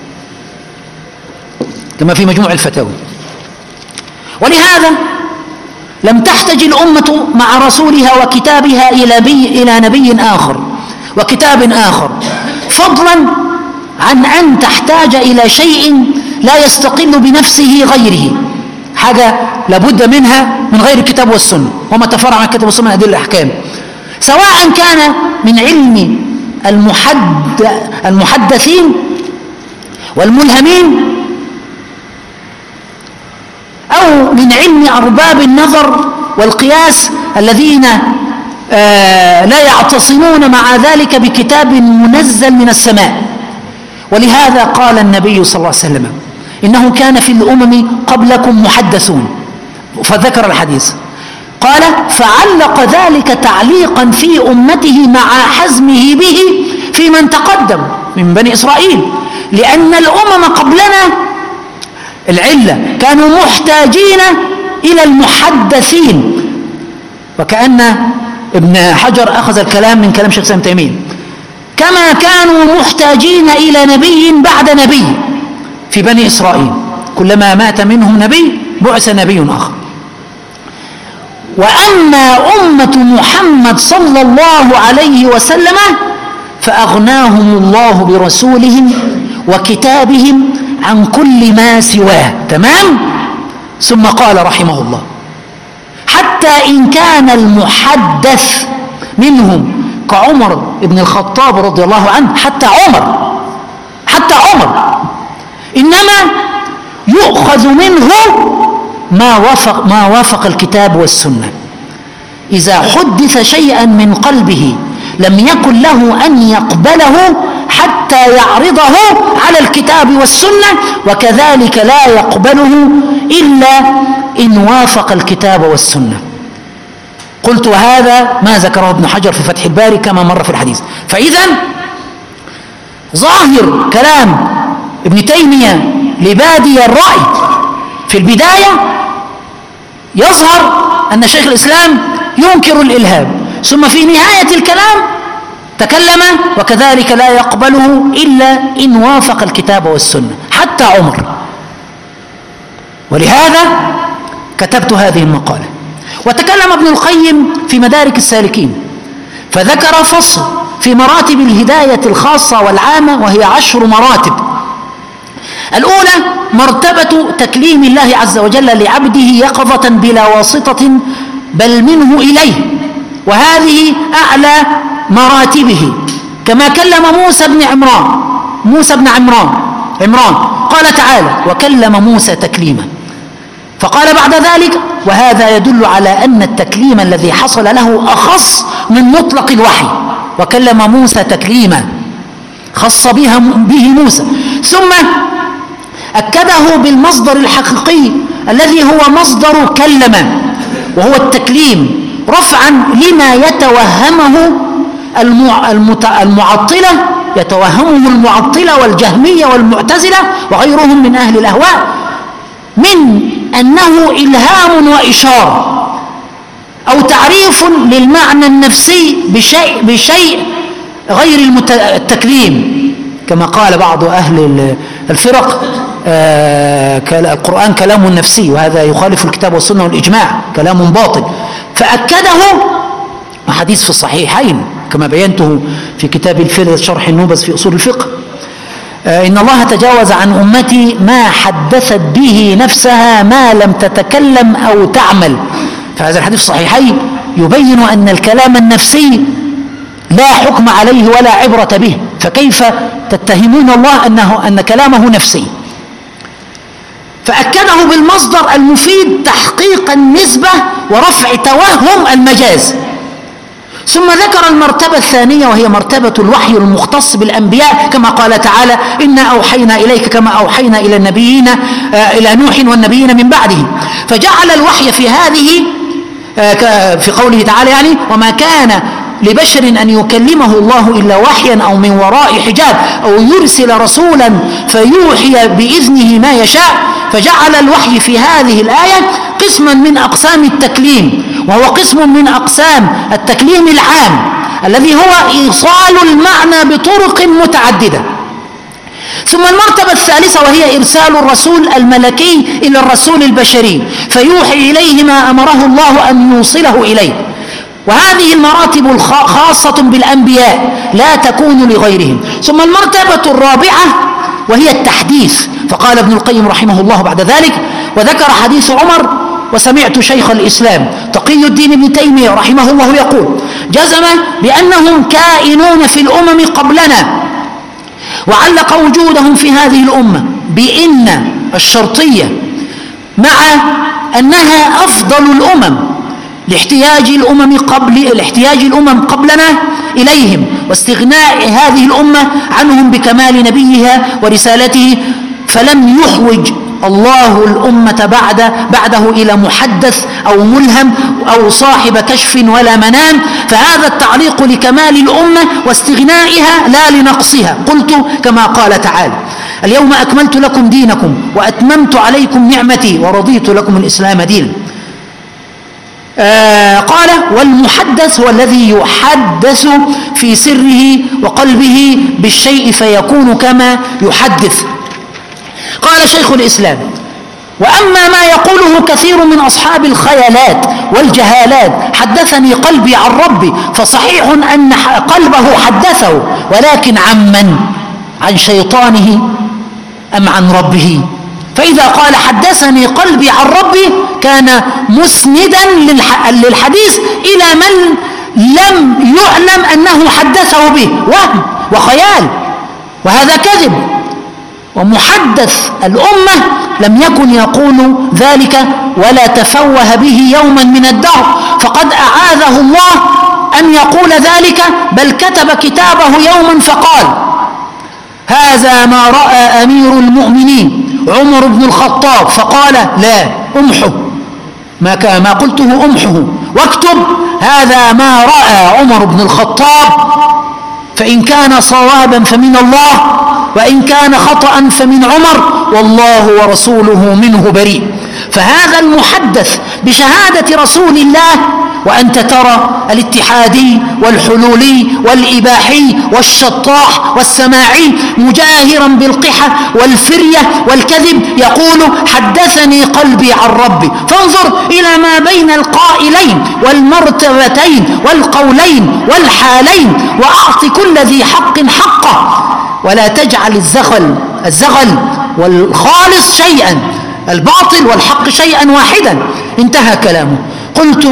كما في مجموع الفتاوى: ولهذا لم تحتج الأمة مع رسولها وكتابها إلى, بي إلى نبي آخر وكتاب آخر، فضلا عن أن تحتاج إلى شيء لا يستقل بنفسه غيره، حاجة لابد منها من غير الكتاب والسنة وما تفرع عن الكتاب والسنة من أدلة الأحكام، سواء كان من علم المحد المحدثين والملهمين أو من علم أرباب النظر والقياس الذين آه لا يعتصمون مع ذلك بكتاب منزل من السماء. ولهذا قال النبي صلى الله عليه وسلم: إنه كان في الأمم قبلكم محدثون، فذكر الحديث. قال: فعلق ذلك تعليقا في أمته مع حزمه به في من تقدم من بني إسرائيل، لأن الأمم قبلنا العلة كانوا محتاجين إلى المحدثين. وكأن ابن حجر أخذ الكلام من كلام شيخ الإسلام ابن تيمية، كما كانوا محتاجين إلى نبي بعد نبي في بني إسرائيل، كلما مات منهم نبي بعث نبي آخر. وأما أمة محمد صلى الله عليه وسلم فأغناهم الله برسولهم وكتابهم عن كل ما سواه. تمام؟ ثم قال رحمه الله: حتى إن كان المحدث منهم كعمر بن الخطاب رضي الله عنه، حتى عمر حتى عمر إنما يؤخذ منه ما وافق, ما وافق الكتاب والسنة. إذا حدث شيئا من قلبه لم يكن له أن يقبله حتى يعرضه على الكتاب والسنة، وكذلك لا يقبله إلا إن وافق الكتاب والسنة. قلت وهذا ما ذكره ابن حجر في فتح الباري كما مر في الحديث. فإذا ظاهر كلام ابن تيمية لبادي الرأي في البداية يظهر أن شيخ الإسلام ينكر الإلهام، ثم في نهاية الكلام تكلم وكذلك لا يقبله إلا إن وافق الكتاب والسنة حتى عمر. ولهذا كتبت هذه المقالة. وتكلم ابن القيم في مدارك السالكين فذكر فصل في مراتب الهداية الخاصة والعامة، وهي عشر مراتب. الأولى مرتبة تكليم الله عز وجل لعبده يقظة بلا واسطة بل منه إليه، وهذه أعلى مراتبه، كما كلم موسى بن عمران موسى بن عمران عمران قال تعالى وكلم موسى تكليما. فقال بعد ذلك وهذا يدل على أن التكليم الذي حصل له أخص من مطلق الوحي، وكلم موسى تكليما خص بها به موسى. ثم أكده بالمصدر الحقيقي الذي هو مصدر كلم، وهو التكليم، رفعا لما يتوهمه المعطلة يتوهمه المعطلة والجهمية والمعتزلة وغيرهم من أهل الأهواء من أنه إلهام وإشارة أو تعريف للمعنى النفسي بشيء, بشيء غير التكليم، كما قال بعض أهل الفرق آه القرآن كلام نفسي، وهذا يخالف الكتاب والسنة والإجماع، كلام باطل. فأكده حديث في الصحيحين كما بينته في كتاب الفرد شرح النوبز في أصول الفقه، آه إن الله تجاوز عن أمتي ما حدثت به نفسها ما لم تتكلم أو تعمل. فهذا الحديث في الصحيحين يبين أن الكلام النفسي لا حكم عليه ولا عبرة به، فكيف تتهمون الله أنه أن كلامه نفسي؟ فأكده بالمصدر المفيد تحقيق النسبة ورفع توهم المجاز. ثم ذكر المرتبة الثانية وهي مرتبة الوحي المختص بالأنبياء، كما قال تعالى إنا أوحينا إليك كما أوحينا إلى النبيين آه إلى نوح والنبيين من بعده. فجعل الوحي في هذه آه في قوله تعالى يعني وما كان لبشر أن يكلمه الله إلا وحيا أو من وراء حجاب أو يرسل رسولا فيوحي بإذنه ما يشاء. فجعل الوحي في هذه الآية قسما من أقسام التكليم، وهو قسم من أقسام التكليم العام الذي هو إيصال المعنى بطرق متعددة. ثم المرتبة الثالثة وهي إرسال الرسول الملكي إلى الرسول البشري فيوحي إليه ما أمره الله أن يوصله إليه، وهذه المراتب خاصة بالأنبياء لا تكون لغيرهم. ثم المرتبة الرابعة وهي التحديث، فقال ابن القيم رحمه الله بعد ذلك وذكر حديث عمر وسمعت شيخ الإسلام تقي الدين ابن تيمية رحمه الله يقول جزم بأنهم كائنون في الأمم قبلنا، وعلق وجودهم في هذه الأمة بإن الشرطية مع أنها أفضل الأمم لاحتياج الأمم قبل الاحتياج الأمم قبلنا إليهم واستغناء هذه الأمة عنهم بكمال نبيها ورسالته، فلم يحوج الله الأمة بعد بعده إلى محدث أو ملهم أو صاحب كشف ولا منام، فهذا التعليق لكمال الأمة واستغنائها لا لنقصها. قلت كما قال تعالى اليوم أكملت لكم دينكم وأتممت عليكم نعمتي ورضيت لكم الإسلام دينا. آه قال والمحدث هو الذي يحدث في سره وقلبه بالشيء فيكون كما يحدث. قال شيخ الإسلام وأما ما يقوله كثير من أصحاب الخيالات والجهالات حدثني قلبي عن ربي، فصحيح أن قلبه حدثه، ولكن عن من؟ عن شيطانه أم عن ربه؟ فإذا قال حدثني قلبي عن ربي كان مسندا للحديث إلى من لم يعلم أنه حدثه به، وهم وخيال، وهذا كذب. ومحدث الأمة لم يكن يقول ذلك ولا تفوه به يوما من الدهر، فقد أعاذه الله أن يقول ذلك، بل كتب كتابه يوما فقال هذا ما رأى أمير المؤمنين عمر بن الخطاب، فقال لا أمحو ما, ما قلته أمحه واكتب هذا ما رأى عمر بن الخطاب، فإن كان صوابا فمن الله، وإن كان خطأ فمن عمر، والله ورسوله منه بريء. فهذا المحدث بشهادة رسول الله، وأنت ترى الاتحادي والحلولي والإباحي والشطاح والسماعي مجاهرا بالقحة والفرية والكذب يقول حدثني قلبي عن ربي. فانظر إلى ما بين القائلين والمرتبتين والقولين والحالين، وأعط كل ذي حق حقه، ولا تجعل الزغل الزغل والخالص شيئا، الباطل والحق شيئا واحدا. انتهى كلامه. قلت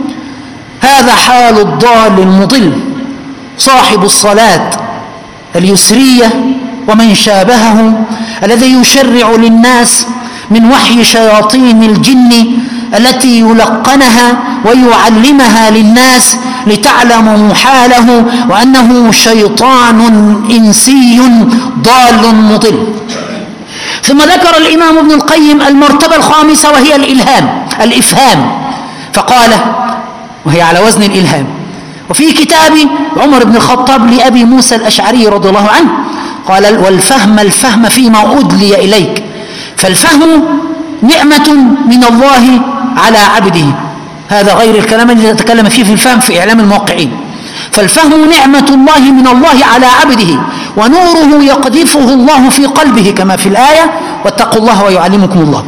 هذا حال الضال المضل صاحب الصلاة اليسرية ومن شابهه، الذي يشرع للناس من وحي شياطين الجن التي يلقنها ويعلمها للناس لتعلموا حاله وأنه شيطان إنسي ضال مضل. ثم ذكر الإمام ابن القيم المرتبة الخامسة وهي الإلهام الإفهام، فقال وهي على وزن الإلهام. وفي كتاب عمر بن الخطاب لأبي موسى الأشعري رضي الله عنه قال والفهم الفهم فيما أدلي إليك. فالفهم نعمة من الله على عبده، هذا غير الكلام الذي نتكلم فيه في الفهم في إعلام الموقعين. فالفهم نعمة الله من الله على عبده، ونوره يقذفه الله في قلبه كما في الآية واتقوا الله ويعلمكم الله.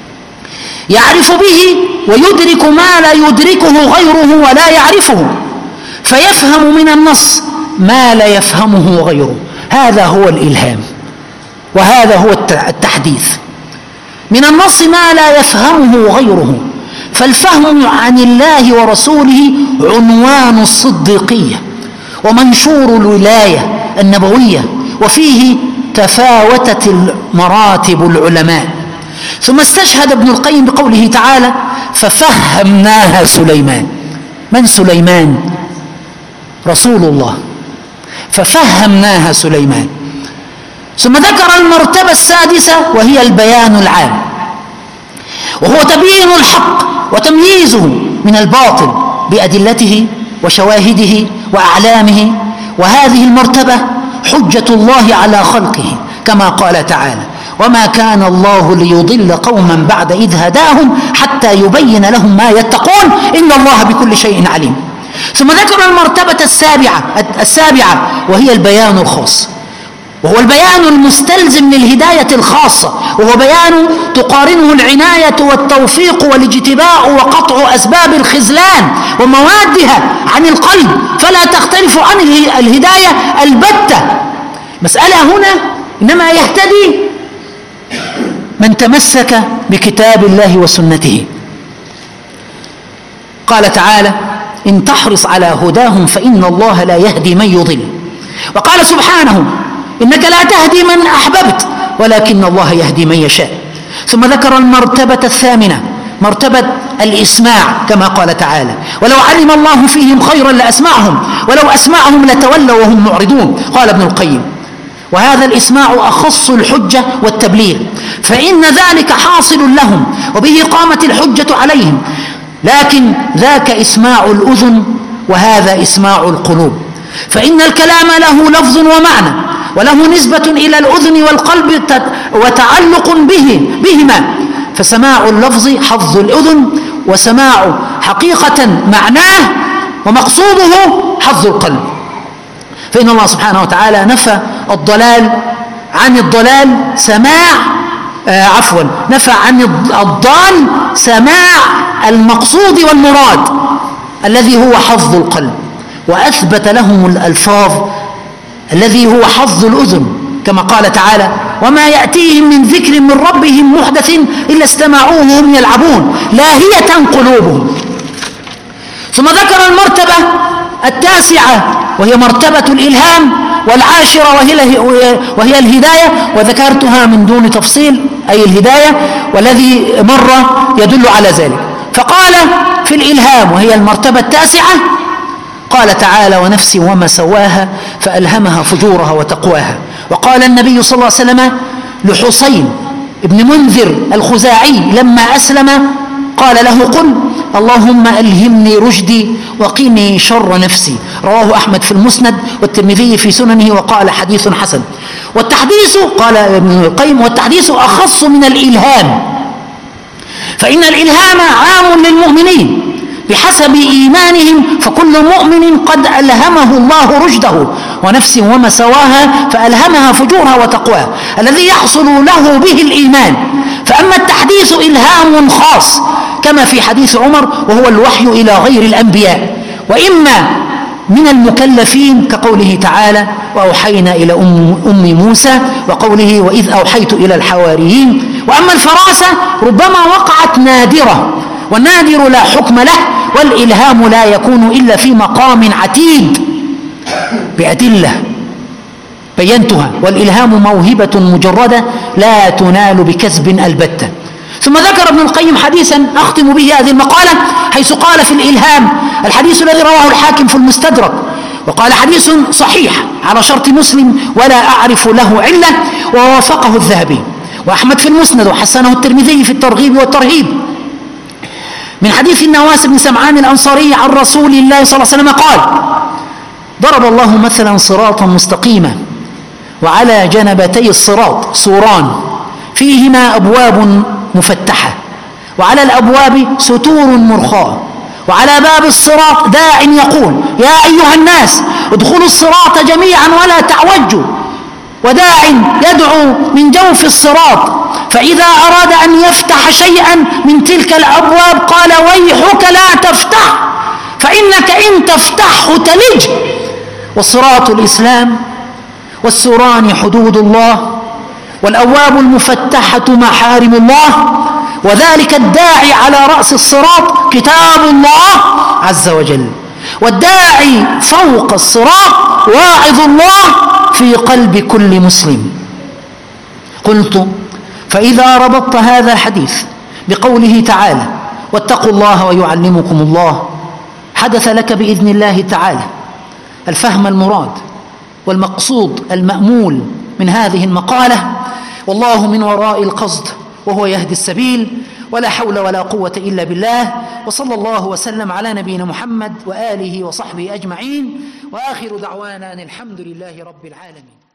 يعرف به ويدرك ما لا يدركه غيره ولا يعرفه، فيفهم من النص ما لا يفهمه غيره. هذا هو الإلهام، وهذا هو التحديث. من النص ما لا يفهمه غيره. فالفهم عن الله ورسوله عنوان الصديقية ومنشور الولاية النبوية، وفيه تفاوتت مراتب العلماء. ثم استشهد ابن القيم بقوله تعالى ففهمناها سليمان. من سليمان؟ رسول الله. ففهمناها سليمان. ثم ذكر المرتبة السادسة وهي البيان العام، وهو تبيين الحق وتمييزه من الباطل بأدلته وشواهده وأعلامه. وهذه المرتبة حجة الله على خلقه كما قال تعالى وما كان الله ليضل قوما بعد إذ هداهم حتى يبين لهم ما يتقون إن الله بكل شيء عليم. ثم ذكر المرتبة السابعة السابعة وهي البيان الخاص، وهو البيان المستلزم للهداية الخاصة، وهو بيان تقارنه العناية والتوفيق والاجتباء وقطع أسباب الخذلان وموادها عن القلب، فلا تختلف عن الهداية البتة. مسألة هنا إنما يهتدي من تمسك بكتاب الله وسنته. قال تعالى إن تحرص على هداهم فإن الله لا يهدي من يضل. وقال سبحانه إنك لا تهدي من أحببت ولكن الله يهدي من يشاء. ثم ذكر المرتبة الثامنة مرتبة الإسماع كما قال تعالى ولو علم الله فيهم خيرا لأسمعهم ولو أسمعهم لتولوا وهم معرضون. قال ابن القيم وهذا الإسماع أخص الحجة والتبليغ، فإن ذلك حاصل لهم وبه قامت الحجة عليهم، لكن ذاك إسماع الأذن وهذا إسماع القلوب، فإن الكلام له لفظ ومعنى وله نسبة إلى الأذن والقلب وتعلق به بهما، فسماع اللفظ حظ الأذن وسماع حقيقة معناه ومقصوده حظ القلب. فإن الله سبحانه وتعالى نفى الضلال عن الضلال سماع آه عفوا نفى عن الضال سماع المقصود والمراد الذي هو حظ القلب، وأثبت لهم الألفاظ الذي هو حظ الأذن كما قال تعالى وما يأتيهم من ذكر من ربهم محدث إلا استمعوه وهم يلعبون لاهية قلوبهم. ثم ذكر المرتبة التاسعة وهي مرتبة الإلهام، والعاشرة وهي, وهي الهداية، وذكرتها من دون تفصيل أي الهداية والذي مر يدل على ذلك. فقال في الإلهام وهي المرتبة التاسعة قال تعالى ونفس وما سواها فألهمها فجورها وتقواها. وقال النبي صلى الله عليه وسلم لحسين ابن منذر الخزاعي لما أسلم قال له قل اللهم ألهمني رشدي وقني شر نفسي. رواه أحمد في المسند والترمذي في سننه وقال حديث حسن. والتحديث قال ابن القيم والتحديث أخص من الإلهام، فإن الإلهام عام للمؤمنين بحسب إيمانهم، فكل مؤمن قد ألهمه الله رشده ونفس وما سواها فألهمها فجورها وتقواها الذي يحصل له به الإيمان. فأما التحديث إلهام خاص كما في حديث عمر وهو الوحي إلى غير الأنبياء، وإما من المكلفين كقوله تعالى وأوحينا إلى أم, أم موسى وقوله وإذ أوحيت إلى الحواريين. وأما الفراسة ربما وقعت نادرة، والنادر لا حكم له، والإلهام لا يكون إلا في مقام عتيد بأدلة بينتها، والإلهام موهبة مجردة لا تنال بكسب البتة. ثم ذكر ابن القيم حديثا أختم به هذه المقالة، حيث قال في الإلهام الحديث الذي رواه الحاكم في المستدرك وقال حديث صحيح على شرط مسلم ولا أعرف له علة، ووافقه الذهبي وأحمد في المسند وحسنه الترمذي في الترغيب والترهيب من حديث النواس بن سمعان الأنصاري عن رسول الله صلى الله عليه وسلم قال ضرب الله مثلا صراطا مستقيما وعلى جنبتي الصراط سوران فيهما أبواب مفتحة وعلى الأبواب ستور مرخاة وعلى باب الصراط داع يقول يا أيها الناس ادخلوا الصراط جميعا ولا تعوجوا، وداع يدعو من جوف الصراط فإذا أراد أن يفتح شيئا من تلك الأبواب قال ويحك لا تفتح فإنك إن تفتحه تلج. والصراط الإسلام والسوران حدود الله والأبواب المفتحة محارم الله، وذلك الداعي على رأس الصراط كتاب الله عز وجل، والداعي فوق الصراط واعظ الله في قلب كل مسلم. قلت فإذا ربطت هذا الحديث بقوله تعالى واتقوا الله ويعلمكم الله، حدث لك بإذن الله تعالى الفهم المراد والمقصود المأمول من هذه المقالة، والله من وراء القصد وهو يهدي السبيل، ولا حول ولا قوة إلا بالله، وصلى الله وسلم على نبينا محمد وآله وصحبه أجمعين، وآخر دعوانا أن الحمد لله رب العالمين.